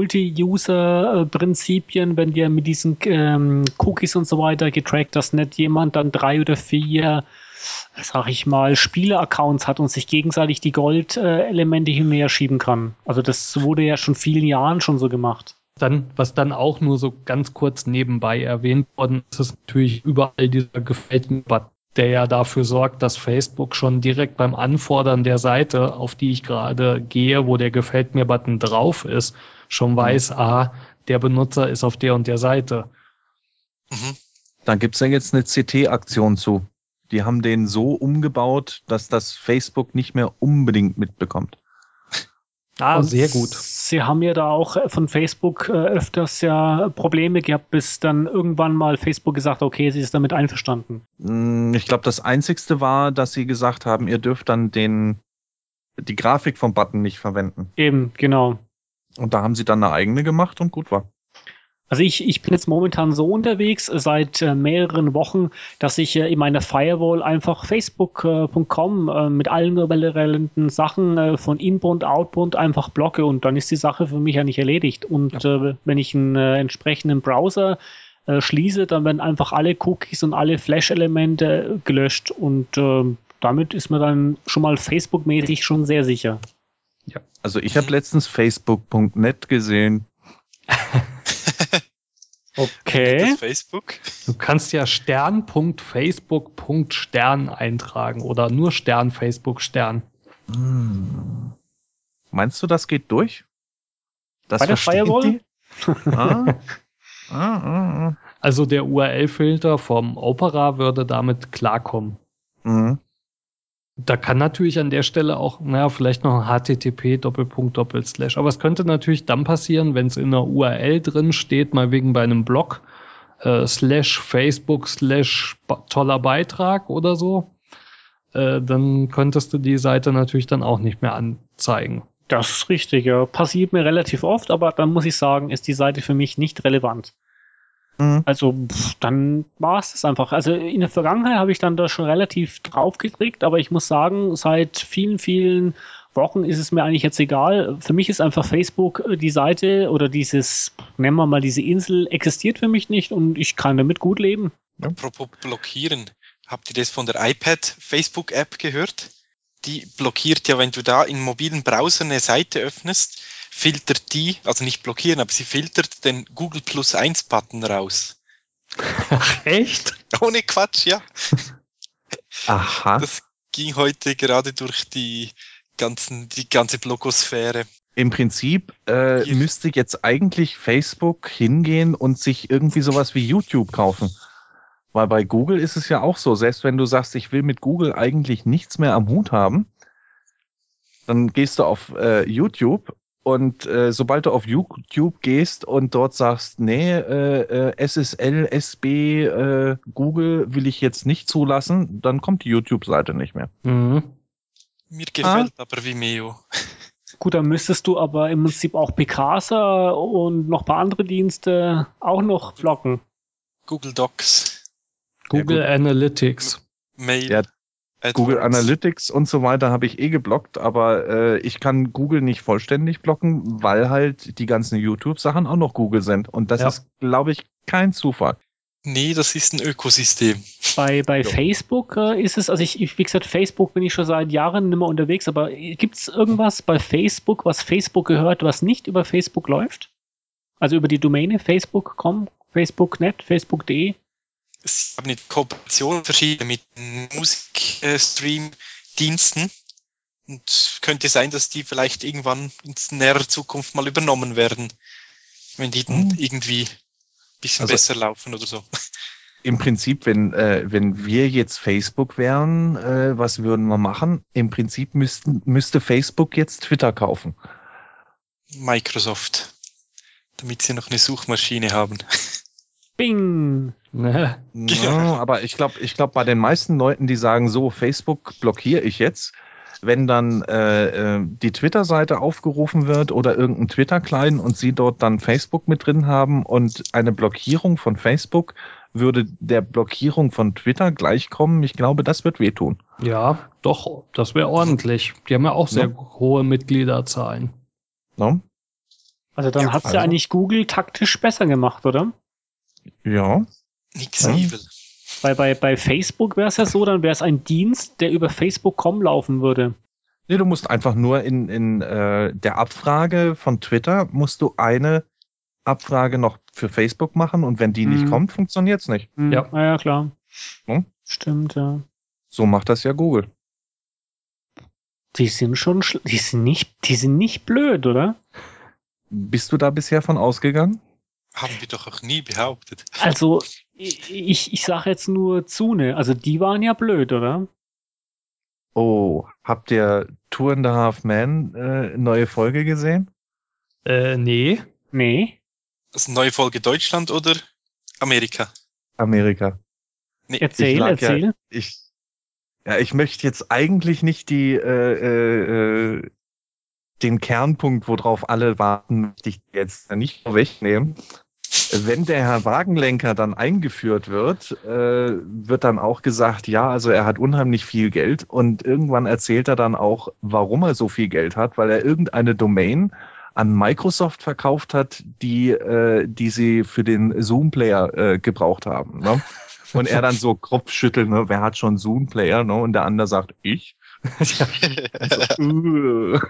Multi-User-Prinzipien, wenn dir mit diesen ähm, Cookies und so weiter getrackt, dass nicht jemand dann drei oder vier, sag ich mal, Spiele-Accounts hat und sich gegenseitig die Gold-Elemente hin und her schieben kann. Also das wurde ja schon vielen Jahren schon so gemacht. Dann, was dann auch nur so ganz kurz nebenbei erwähnt worden ist, ist natürlich überall dieser gefällt mir Button, der ja dafür sorgt, dass Facebook schon direkt beim Anfordern der Seite, auf die ich gerade gehe, wo der gefällt mir Button drauf ist, schon weiß, aha, der Benutzer ist auf der und der Seite. Mhm. Da gibt's ja jetzt eine C T-Aktion zu. Die haben den so umgebaut, dass das Facebook nicht mehr unbedingt mitbekommt. Ah, Und sehr gut. Sie haben ja da auch von Facebook äh, öfters ja Probleme gehabt, bis dann irgendwann mal Facebook gesagt hat, okay, sie ist damit einverstanden. Mm, Ich glaube, das Einzigste war, dass sie gesagt haben, ihr dürft dann den die Grafik vom Button nicht verwenden. Eben, genau. Und da haben sie dann eine eigene gemacht und gut war. Also ich, ich bin jetzt momentan so unterwegs, äh, seit äh, mehreren Wochen, dass ich äh, in meiner Firewall einfach facebook punkt com äh, mit allen relevanten Sachen äh, von Inbound, Outbound einfach blocke und dann ist die Sache für mich ja nicht erledigt. Und äh, wenn ich einen äh, entsprechenden Browser äh, schließe, dann werden einfach alle Cookies und alle Flash-Elemente gelöscht und äh, damit ist man dann schon mal Facebook-mäßig schon sehr sicher. Also ich habe letztens facebook punkt net gesehen. Okay. Das Facebook. Du kannst ja stern.facebook.stern eintragen oder nur Stern, Facebook, Stern. Hm. Meinst du, das geht durch? Das Bei der verstehen Firewall? die? Ah. Ah, ah, ah. Also der U R L-Filter vom Opera würde damit klarkommen. Mhm. Da kann natürlich an der Stelle auch, naja, vielleicht noch ein H T T P Doppelpunkt Doppelslash. Aber es könnte natürlich dann passieren, wenn es in der U R L drin steht, mal wegen bei einem Blog, äh, slash Facebook slash toller Beitrag oder so, äh, dann könntest du die Seite natürlich dann auch nicht mehr anzeigen. Das ist richtig, ja. Passiert mir relativ oft, aber dann muss ich sagen, ist die Seite für mich nicht relevant. Mhm. Also pff, dann war es das einfach. Also in der Vergangenheit habe ich dann da schon relativ drauf gekriegt, aber ich muss sagen, seit vielen, vielen Wochen ist es mir eigentlich jetzt egal. Für mich ist einfach Facebook äh, die Seite oder dieses, nennen wir mal diese Insel, existiert für mich nicht und ich kann damit gut leben. Apropos blockieren. Habt ihr das von der iPad-Facebook-App gehört? Die blockiert ja, wenn du da im mobilen Browser eine Seite öffnest, filtert die, also nicht blockieren, aber sie filtert den Google Plus eins Button raus. Ach, echt? Ohne Quatsch, ja. Aha. Das ging heute gerade durch die ganzen, die ganze Blogosphäre. Im Prinzip äh, Hier. müsste jetzt eigentlich Facebook hingehen und sich irgendwie sowas wie YouTube kaufen. Weil bei Google ist es ja auch so, selbst wenn du sagst, ich will mit Google eigentlich nichts mehr am Hut haben, dann gehst du auf äh, YouTube Und äh, sobald du auf YouTube gehst und dort sagst, nee, äh, äh, S S L, S B, äh, Google will ich jetzt nicht zulassen, dann kommt die YouTube-Seite nicht mehr. Mhm. Mir gefällt ah. aber Vimeo. Gut, dann müsstest du aber im Prinzip auch Picasa und noch ein paar andere Dienste auch noch blocken. Google Docs. Google ja, Analytics. Mail. Ja, Google Analytics und so weiter habe ich eh geblockt, aber äh, ich kann Google nicht vollständig blocken, weil halt die ganzen YouTube-Sachen auch noch Google sind. Und das ja. ist, glaube ich, kein Zufall. Nee, das ist ein Ökosystem. Bei, bei so. Facebook äh, ist es, also ich, ich, wie gesagt, Facebook bin ich schon seit Jahren nicht mehr unterwegs, aber gibt es irgendwas bei Facebook, was Facebook gehört, was nicht über Facebook läuft? Also über die Domäne Facebook Punkt com, Facebook Punkt net, Facebook Punkt de? Sie haben eine Kooperation verschiedene mit Musikstream-Diensten und könnte sein, dass die vielleicht irgendwann in näherer Zukunft mal übernommen werden, wenn die dann irgendwie ein bisschen also, besser laufen oder so. Im Prinzip, wenn äh, wenn wir jetzt Facebook wären, äh, was würden wir machen? Im Prinzip müssten, müsste Facebook jetzt Twitter kaufen. Microsoft, damit sie noch eine Suchmaschine haben. Bing! Ja, aber ich glaube, ich glaube, bei den meisten Leuten, die sagen, so, Facebook blockiere ich jetzt, wenn dann äh, die Twitter-Seite aufgerufen wird oder irgendein Twitter-Client und sie dort dann Facebook mit drin haben und eine Blockierung von Facebook würde der Blockierung von Twitter gleichkommen, ich glaube, das wird wehtun. Ja, doch, das wäre ordentlich. Die haben ja auch sehr ja. hohe Mitgliederzahlen. No? Also dann ja, hat's also. ja eigentlich Google taktisch besser gemacht, oder? Ja. Nix ja. evil. Weil bei, bei Facebook wäre es ja so, dann wäre es ein Dienst, der über Facebook Punkt com laufen würde. Nee, du musst einfach nur in, in äh, der Abfrage von Twitter musst du eine Abfrage noch für Facebook machen und wenn die hm. nicht kommt, funktioniert's nicht. Hm. Ja. ja, klar. Hm? Stimmt, ja. So macht das ja Google. Die sind schon, die sind nicht, die sind nicht blöd, oder? Bist du da bisher von ausgegangen? Haben wir doch auch nie behauptet. Also, ich, ich sage jetzt nur Zune. Also, die waren ja blöd, oder? Oh, habt ihr Two and a Half Men äh, neue Folge gesehen? Äh, nee. Nee. Das ist eine neue Folge Deutschland oder Amerika? Amerika. Nee. Erzähl, erzähl. Ja, ich, ja, ich möchte jetzt eigentlich nicht die äh, äh, den Kernpunkt, worauf alle warten, möchte ich jetzt nicht vorwegnehmen. Wenn der Herr Wagenlenker dann eingeführt wird, äh, wird dann auch gesagt, ja, also er hat unheimlich viel Geld und irgendwann erzählt er dann auch, warum er so viel Geld hat, weil er irgendeine Domain an Microsoft verkauft hat, die äh, die sie für den Zoom-Player äh, gebraucht haben. Ne? Und er dann so Kopfschüttelt, ne? Wer hat schon Zoom-Player? Ne? Und der andere sagt, ich. so, uh.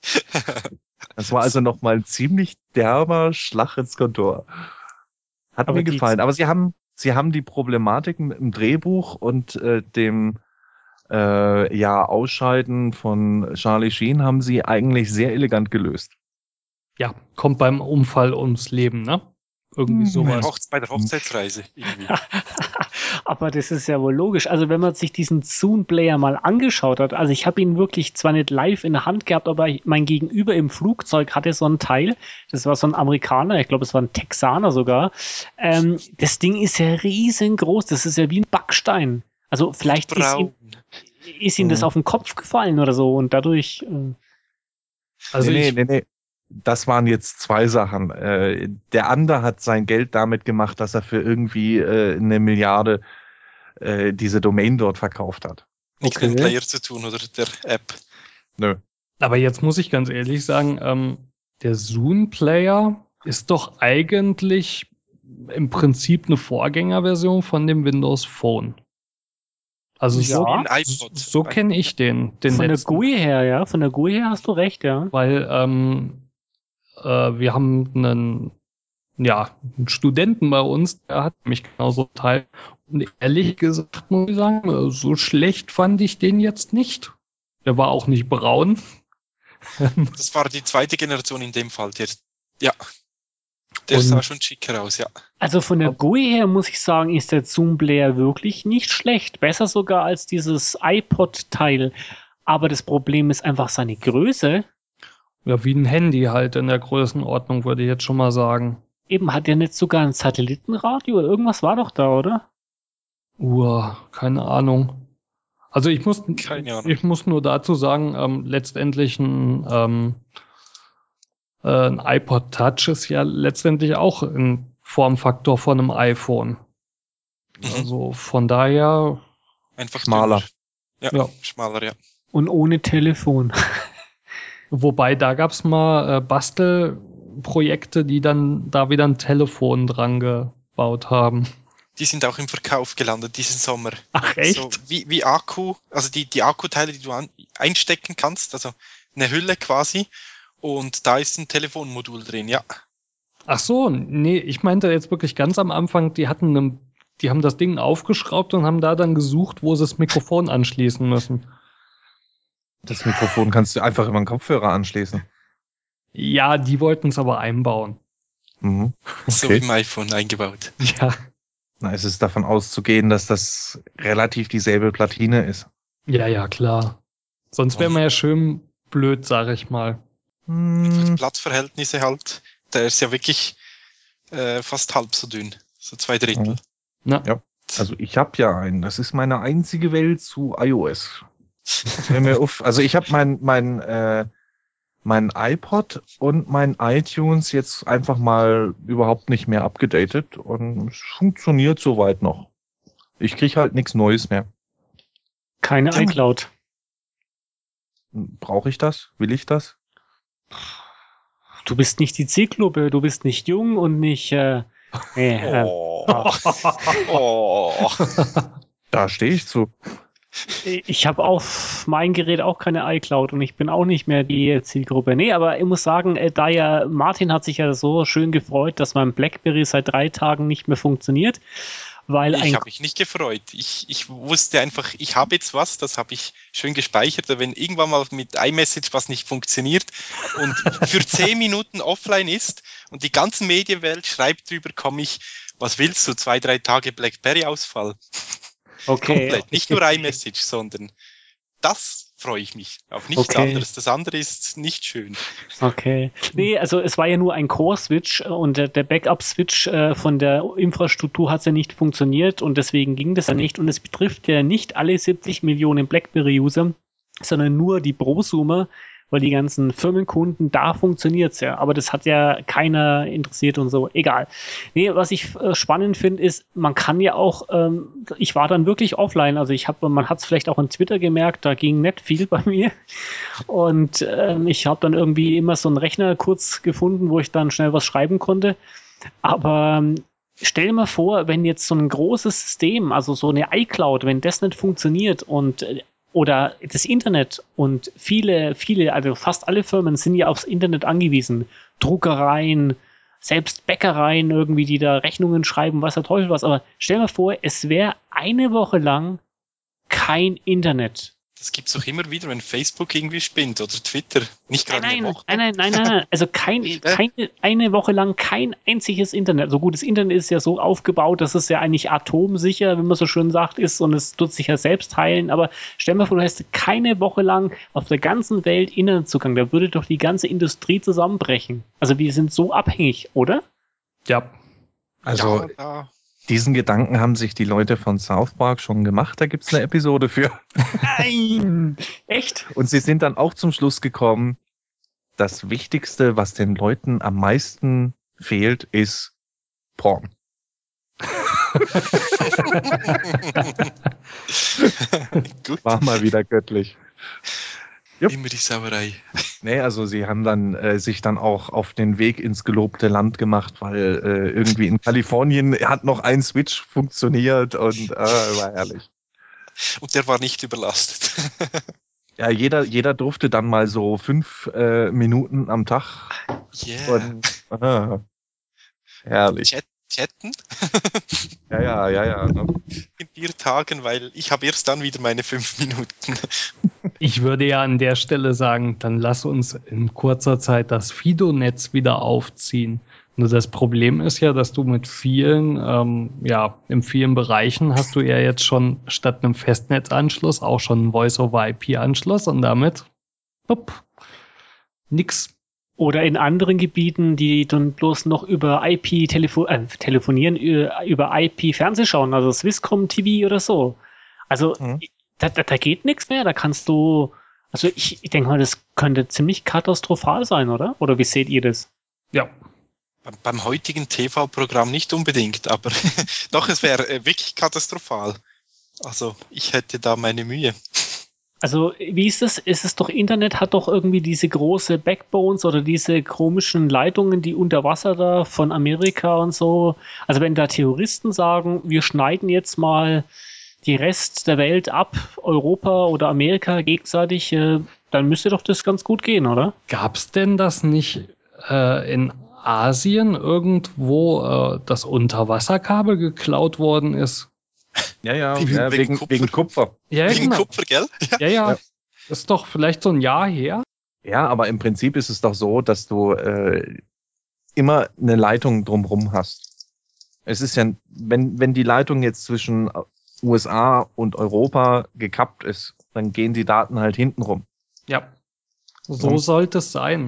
Das war also nochmal ein ziemlich derber Schlag ins Kontor. Hat aber mir gefallen. Aber sie haben, sie haben die Problematik mit dem Drehbuch und äh, dem äh, ja Ausscheiden von Charlie Sheen haben sie eigentlich sehr elegant gelöst. Ja, kommt beim Unfall ums Leben, ne? Irgendwie sowas. Hochze- bei der Hochzeitsreise. Irgendwie. Aber das ist ja wohl logisch. Also wenn man sich diesen Zoom-Player mal angeschaut hat, also ich habe ihn wirklich zwar nicht live in der Hand gehabt, aber mein Gegenüber im Flugzeug hatte so ein Teil, das war so ein Amerikaner, ich glaube es war ein Texaner sogar. Ähm, das Ding ist ja riesengroß, das ist ja wie ein Backstein. Also vielleicht ist ihm, ist ihm das auf den Kopf gefallen oder so und dadurch... Äh also nee, ich, nee, nee. Das waren jetzt zwei Sachen. Äh, der andere hat sein Geld damit gemacht, dass er für irgendwie äh, eine Milliarde äh, diese Domain dort verkauft hat. Nichts okay. mit dem Player zu tun oder der App. Nö. Aber jetzt muss ich ganz ehrlich sagen, ähm, der Zoom-Player ist doch eigentlich im Prinzip eine Vorgängerversion von dem Windows Phone. Also ja, so, so kenne ich den. den von letzten. der G U I her, ja. Von der G U I her hast du recht, ja. Weil ähm, äh, wir haben einen, ja, einen Studenten bei uns, der hat mich genauso teil. Und ehrlich gesagt muss ich sagen, so schlecht fand ich den jetzt nicht. Der war auch nicht braun. Das war die zweite Generation in dem Fall. Der, ja, der Und, sah schon schicker aus, ja. Also von der G U I her muss ich sagen, ist der Zoom-Player wirklich nicht schlecht. Besser sogar als dieses iPod-Teil. Aber das Problem ist einfach seine Größe. Ja, wie ein Handy halt in der Größenordnung, würde ich jetzt schon mal sagen. Eben, hat der nicht sogar ein Satellitenradio oder irgendwas war doch da, oder? Uah, keine Ahnung. Also ich muss, Keine Ahnung. ich muss nur dazu sagen, ähm, letztendlich ein, ähm, äh, ein iPod Touch ist ja letztendlich auch ein Formfaktor von einem iPhone. Mhm. Also von daher, Einfach Schmaler. dünner. Ja, Ja. schmaler, ja. Und ohne Telefon. wobei da gab's mal äh, Bastelprojekte, die dann da wieder ein Telefon dran gebaut haben. Die sind auch im Verkauf gelandet diesen Sommer. Ach echt? So wie, wie Akku, also die, die Akkuteile, die du an, einstecken kannst, also eine Hülle quasi. Und da ist ein Telefonmodul drin, ja. Ach so, nee, ich meinte jetzt wirklich ganz am Anfang, die hatten einen, die haben das Ding aufgeschraubt und haben da dann gesucht, wo sie das Mikrofon anschließen müssen. Das Mikrofon kannst du einfach über den Kopfhörer anschließen. Ja, die wollten es aber einbauen. Mhm. So Okay. wie im iPhone eingebaut. Ja, Na, es ist davon auszugehen, dass das relativ dieselbe Platine ist. ja, ja, klar. Sonst wäre man ja schön blöd, sag ich mal. Hm, Platzverhältnisse halt. Der ist ja wirklich äh, fast halb so dünn. So zwei Drittel. Na, Ja. Also ich habe ja einen. Das ist meine einzige Welt zu iOS. Hör mir auf. Also ich habe mein mein äh, mein iPod und mein iTunes jetzt einfach mal überhaupt nicht mehr abgedatet und es funktioniert soweit noch. Ich krieg halt nichts Neues mehr. Keine iCloud. Brauche ich das? Will ich das? Du bist nicht die Zielgruppe, du bist nicht jung und nicht... Äh, nee, äh, Oh. Oh. Da stehe ich zu. ich habe auf mein Gerät auch keine iCloud und ich bin auch nicht mehr die Zielgruppe. Nee, aber ich muss sagen, äh, da ja, Martin hat sich ja so schön gefreut, dass mein BlackBerry seit drei Tagen nicht mehr funktioniert, weil Ich ein habe mich nicht gefreut. Ich, ich wusste einfach, ich habe jetzt was, das habe ich schön gespeichert. Wenn irgendwann mal mit iMessage was nicht funktioniert und für zehn Minuten offline ist und die ganze Medienwelt schreibt drüber, komme ich, was willst du, zwei, drei Tage BlackBerry-Ausfall? okay, Komplett. Nicht nur iMessage, sondern das freue ich mich. Auf nichts Okay. anderes. Das andere ist nicht schön. Okay. Nee, also es war ja nur ein Core-Switch und der, der Backup-Switch äh, von der Infrastruktur hat ja nicht funktioniert und deswegen ging das ja nicht. Und es betrifft ja nicht alle siebzig Millionen BlackBerry-User, sondern nur die Prosumer, weil die ganzen Firmenkunden, da funktioniert's ja. Aber das hat ja keiner interessiert und so. Egal. Nee, was ich äh, spannend finde, ist, man kann ja auch, ähm, ich war dann wirklich offline, also ich habe, man hat es vielleicht auch in Twitter gemerkt, da ging nicht viel bei mir. Und ähm, ich habe dann irgendwie immer so einen Rechner kurz gefunden, wo ich dann schnell was schreiben konnte. Aber ähm, stell dir mal vor, wenn jetzt so ein großes System, also so eine iCloud, wenn das nicht funktioniert und äh, oder das Internet und viele, viele, also fast alle Firmen sind ja aufs Internet angewiesen. Druckereien, selbst Bäckereien irgendwie, die da Rechnungen schreiben, was der Teufel was. Aber stell dir mal vor, es wäre eine Woche lang kein Internet. Das gibt's doch immer wieder, wenn Facebook irgendwie spinnt oder Twitter. Nicht gerade Nein, eine nein, Woche. nein, nein, nein, nein, nein. Also kein, keine, eine Woche lang kein einziges Internet. So gut, das Internet ist ja so aufgebaut, dass es ja eigentlich atomsicher, wenn man so schön sagt, ist und es tut sich ja selbst heilen. Aber stell dir mal vor, du hast keine Woche lang auf der ganzen Welt Internetzugang. Da würde doch die ganze Industrie zusammenbrechen. Also wir sind so abhängig, oder? ja. Also ja, da, diesen Gedanken haben sich die Leute von South Park schon gemacht. Da gibt's eine Episode für. Nein! Echt? Und sie sind dann auch zum Schluss gekommen, das Wichtigste, was den Leuten am meisten fehlt, ist Porn. gut. War mal wieder göttlich. Jupp. Immer die Sauerei. Nee, also sie haben dann äh, sich dann auch auf den Weg ins gelobte Land gemacht, weil äh, irgendwie in Kalifornien hat noch ein Switch funktioniert und äh, war herrlich. Und der war nicht überlastet. Ja, jeder, jeder durfte dann mal so fünf äh, Minuten am Tag Yeah. und äh, herrlich. Chat, chatten Ja, ja, ja, ja. Ne? in vier Tagen, weil ich habe erst dann wieder meine fünf Minuten. Ich würde ja an der Stelle sagen, dann lass uns in kurzer Zeit das Fido-Netz wieder aufziehen. Nur das Problem ist ja, dass du mit vielen, ähm, ja, in vielen Bereichen hast du ja jetzt schon statt einem Festnetzanschluss auch schon einen Voice-over-I P-Anschluss und damit, upp, nix. Oder in anderen Gebieten, die dann bloß noch über I P telefo- äh, telefonieren, über I P Fernseh schauen, also Swisscom T V oder so. Also mhm. da, da, da geht nichts mehr, da kannst du, also ich, ich denke mal, das könnte ziemlich katastrophal sein, oder? Oder wie seht ihr das? Ja. Beim, beim heutigen T V-Programm nicht unbedingt, aber doch, es wäre wirklich katastrophal. Also ich hätte da meine Mühe. Also, wie ist es? Ist es doch, Internet hat doch irgendwie diese große Backbones oder diese komischen Leitungen, die unter Wasser da von Amerika und so. Also, wenn da Terroristen sagen, wir schneiden jetzt mal die Rest der Welt ab, Europa oder Amerika gegenseitig, äh, dann müsste doch das ganz gut gehen, oder? Gab's denn das nicht äh, in Asien irgendwo, äh, das Unterwasserkabel geklaut worden ist? Ja, ja, wegen, ja, wegen, Kupfer. wegen Kupfer. Ja, wegen genau. Kupfer, gell? Ja. ja, ja. Das ist doch vielleicht so ein Jahr her. Ja, aber im Prinzip ist es doch so, dass du äh, immer eine Leitung drumherum hast. Es ist ja, wenn, wenn die Leitung jetzt zwischen U S A und Europa gekappt ist, dann gehen die Daten halt hinten rum. Ja, so ja. sollte es sein.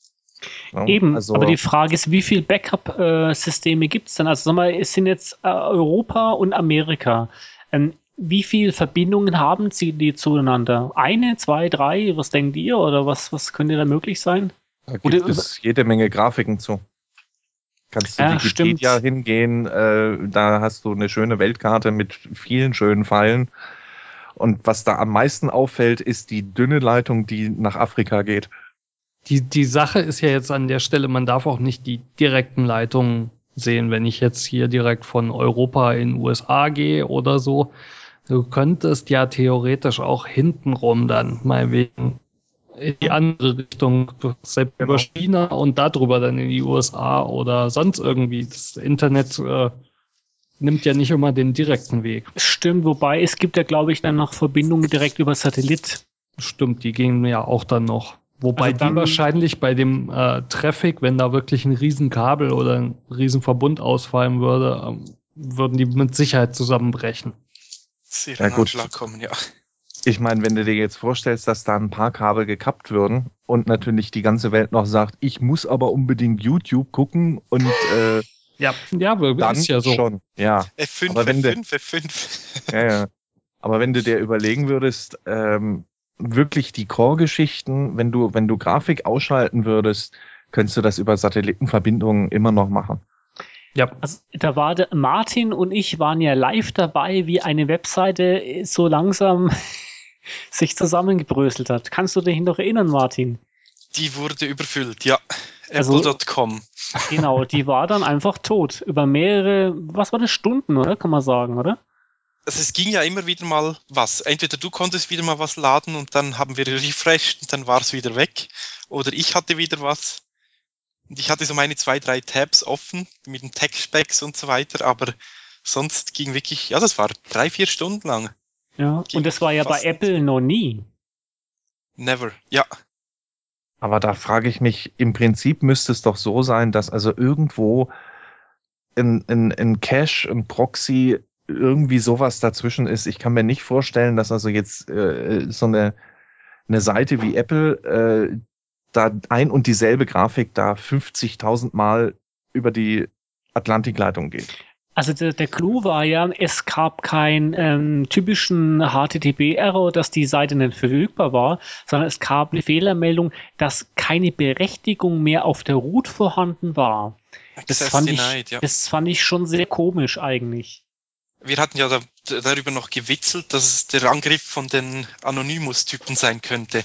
Ja, Eben, also, aber die Frage ist, wie viele Backup-Systeme gibt es denn? Also sag mal, es sind jetzt äh, Europa und Amerika. Ähm, wie viele Verbindungen haben sie die zueinander? Eine, zwei, drei? Was denkt ihr? Oder was, was könnte da möglich sein? Da gibt Oder, es jede Menge Grafiken zu. Kannst du ja, Wikipedia stimmt. hingehen, äh, da hast du eine schöne Weltkarte mit vielen schönen Pfeilen. Und was da am meisten auffällt, ist die dünne Leitung, die nach Afrika geht. Die, die Sache ist ja jetzt an der Stelle, man darf auch nicht die direkten Leitungen sehen. Wenn ich jetzt hier direkt von Europa in U S A gehe oder so, du könntest ja theoretisch auch hintenrum dann mal wegen in die andere Richtung, selbst genau. über China und darüber dann in die U S A oder sonst irgendwie. Das Internet äh, nimmt ja nicht immer den direkten Weg. Stimmt, wobei es gibt ja, glaube ich, dann noch Verbindungen direkt über Satellit. Stimmt, die gehen ja auch dann noch. Wobei also dann, die wahrscheinlich bei dem äh, Traffic, wenn da wirklich ein Riesenkabel oder ein Riesenverbund ausfallen würde, ähm, würden die mit Sicherheit zusammenbrechen. Sie ja, gut. Kommen, ja. Ich meine, wenn du dir jetzt vorstellst, dass da ein paar Kabel gekappt würden und natürlich die ganze Welt noch sagt, ich muss aber unbedingt YouTube gucken und äh, ja, ja, dann ist ja so. Schon. Ja. F fünf, aber wenn F fünf, du, F fünf. Ja, ja. Aber wenn du dir überlegen würdest, ähm, wirklich die Core-Geschichten, wenn du, wenn du Grafik ausschalten würdest, könntest du das über Satellitenverbindungen immer noch machen. Ja. Also, da war der Martin und ich waren ja live dabei, wie eine Webseite so langsam sich zusammengebröselt hat. Kannst du dich noch erinnern, Martin? Die wurde überfüllt, ja. Also, Apple Punkt com. Genau, die war dann einfach tot. Über mehrere, was war das, Stunden, oder? Kann man sagen, oder? Also es ging ja immer wieder mal was. Entweder du konntest wieder mal was laden und dann haben wir refreshed und dann war es wieder weg. Oder ich hatte wieder was. Und ich hatte so meine zwei, drei Tabs offen mit den Tech-Specs und so weiter, aber sonst ging wirklich, ja, das war drei, vier Stunden lang. Ja, ging und das war ja bei Apple noch nie. Never, ja. Aber da frage ich mich, im Prinzip müsste es doch so sein, dass also irgendwo in, in, in Cache, ein Proxy, irgendwie sowas dazwischen ist. Ich kann mir nicht vorstellen, dass also jetzt äh, so eine, eine Seite wie Apple äh, da ein und dieselbe Grafik da fünfzigtausend Mal über die Atlantikleitung geht. Also der, der Clou war ja, es gab keinen ähm, typischen H T T P-Error, dass die Seite nicht verfügbar war, sondern es gab eine Fehlermeldung, dass keine Berechtigung mehr auf der Root vorhanden war. Das fand, denied, ich, ja. das fand ich schon sehr komisch eigentlich. Wir hatten ja da, darüber noch gewitzelt, dass es der Angriff von den Anonymous-Typen sein könnte.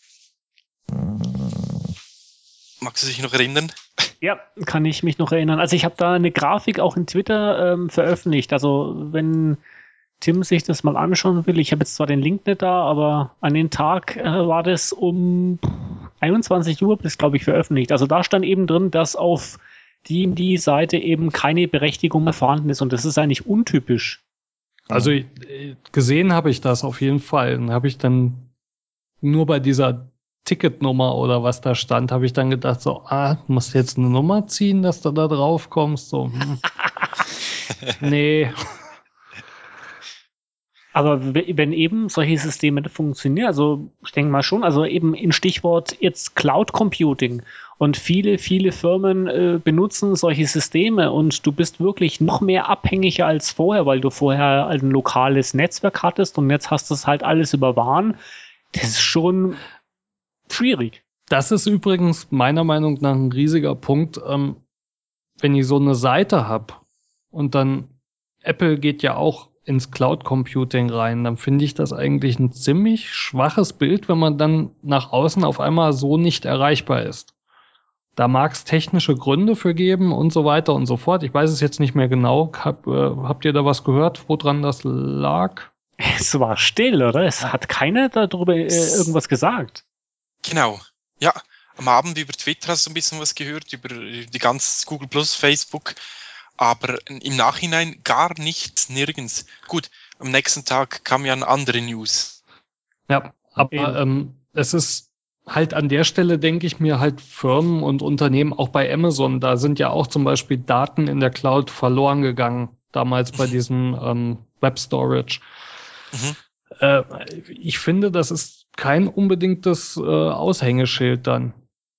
Magst du dich noch erinnern? Ja, kann ich mich noch erinnern. Also ich habe da eine Grafik auch in Twitter ähm, veröffentlicht. Also wenn Tim sich das mal anschauen will, ich habe jetzt zwar den Link nicht da, aber an den Tag äh, war das um einundzwanzig Uhr, das glaube ich veröffentlicht. Also da stand eben drin, dass auf die die Seite eben keine Berechtigung mehr vorhanden ist und das ist eigentlich untypisch. Also gesehen habe ich das auf jeden Fall. Und habe ich dann nur bei dieser Ticketnummer oder was da stand, habe ich dann gedacht so, ah, musst du jetzt eine Nummer ziehen, dass du da drauf kommst? So, hm. Nee. Aber wenn eben solche Systeme funktionieren, also ich denke mal schon, also eben in Stichwort jetzt Cloud Computing und viele, viele Firmen äh, benutzen solche Systeme und du bist wirklich noch mehr abhängiger als vorher, weil du vorher ein lokales Netzwerk hattest und jetzt hast du es halt alles über W A N. Das ist schon schwierig. Das ist übrigens meiner Meinung nach ein riesiger Punkt, ähm, wenn ich so eine Seite habe und dann Apple geht ja auch ins Cloud Computing rein, dann finde ich das eigentlich ein ziemlich schwaches Bild, wenn man dann nach außen auf einmal so nicht erreichbar ist. Da mag es technische Gründe für geben und so weiter und so fort. Ich weiß es jetzt nicht mehr genau. Hab, äh, habt ihr da was gehört, woran das lag? Es war still, oder? Es hat keiner darüber äh, irgendwas gesagt. Genau. Ja, am Abend über Twitter hast du ein bisschen was gehört, über die ganze Google Plus, Facebook. Aber im Nachhinein gar nichts, nirgends. Gut, am nächsten Tag kam ja eine andere News. Ja, aber ähm, es ist halt an der Stelle, denke ich mir, halt Firmen und Unternehmen, auch bei Amazon, da sind ja auch zum Beispiel Daten in der Cloud verloren gegangen, damals bei diesem ähm, Web Storage. Mhm. Äh, ich finde, das ist kein unbedingtes äh, Aushängeschild dann.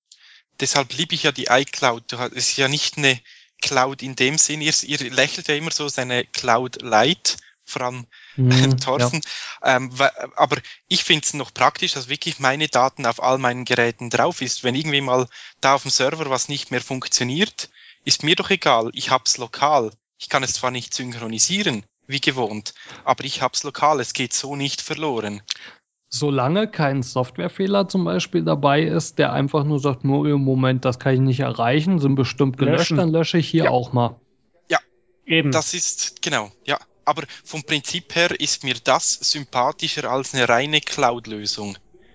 Deshalb liebe ich ja die iCloud. Es ist ja nicht eine Cloud in dem Sinn, ihr, ihr lächelt ja immer so, seine Cloud Lite, vor allem mm, Thorsten, ja. ähm, aber ich finde es noch praktisch, dass wirklich meine Daten auf all meinen Geräten drauf ist. Wenn irgendwie mal da auf dem Server was nicht mehr funktioniert, ist mir doch egal, ich hab's lokal. Ich kann es zwar nicht synchronisieren, wie gewohnt, aber ich hab's lokal, es geht so nicht verloren. Solange kein Softwarefehler zum Beispiel dabei ist, der einfach nur sagt, nur im Moment, das kann ich nicht erreichen, sind bestimmt gelöscht, löschen. Dann lösche ich hier ja. auch mal. Ja, eben. Das ist, genau, ja. Aber vom Prinzip her ist mir das sympathischer als eine reine Cloud-Lösung,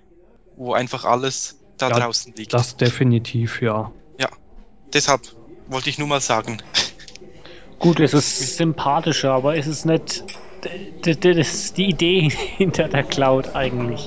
wo einfach alles da ja, draußen liegt. Das definitiv, ja. Ja, deshalb wollte ich nur mal sagen. Gut, es ist sympathischer, aber es ist nicht... Das ist die Idee hinter der Cloud eigentlich.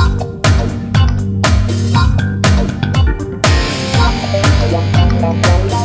Bye.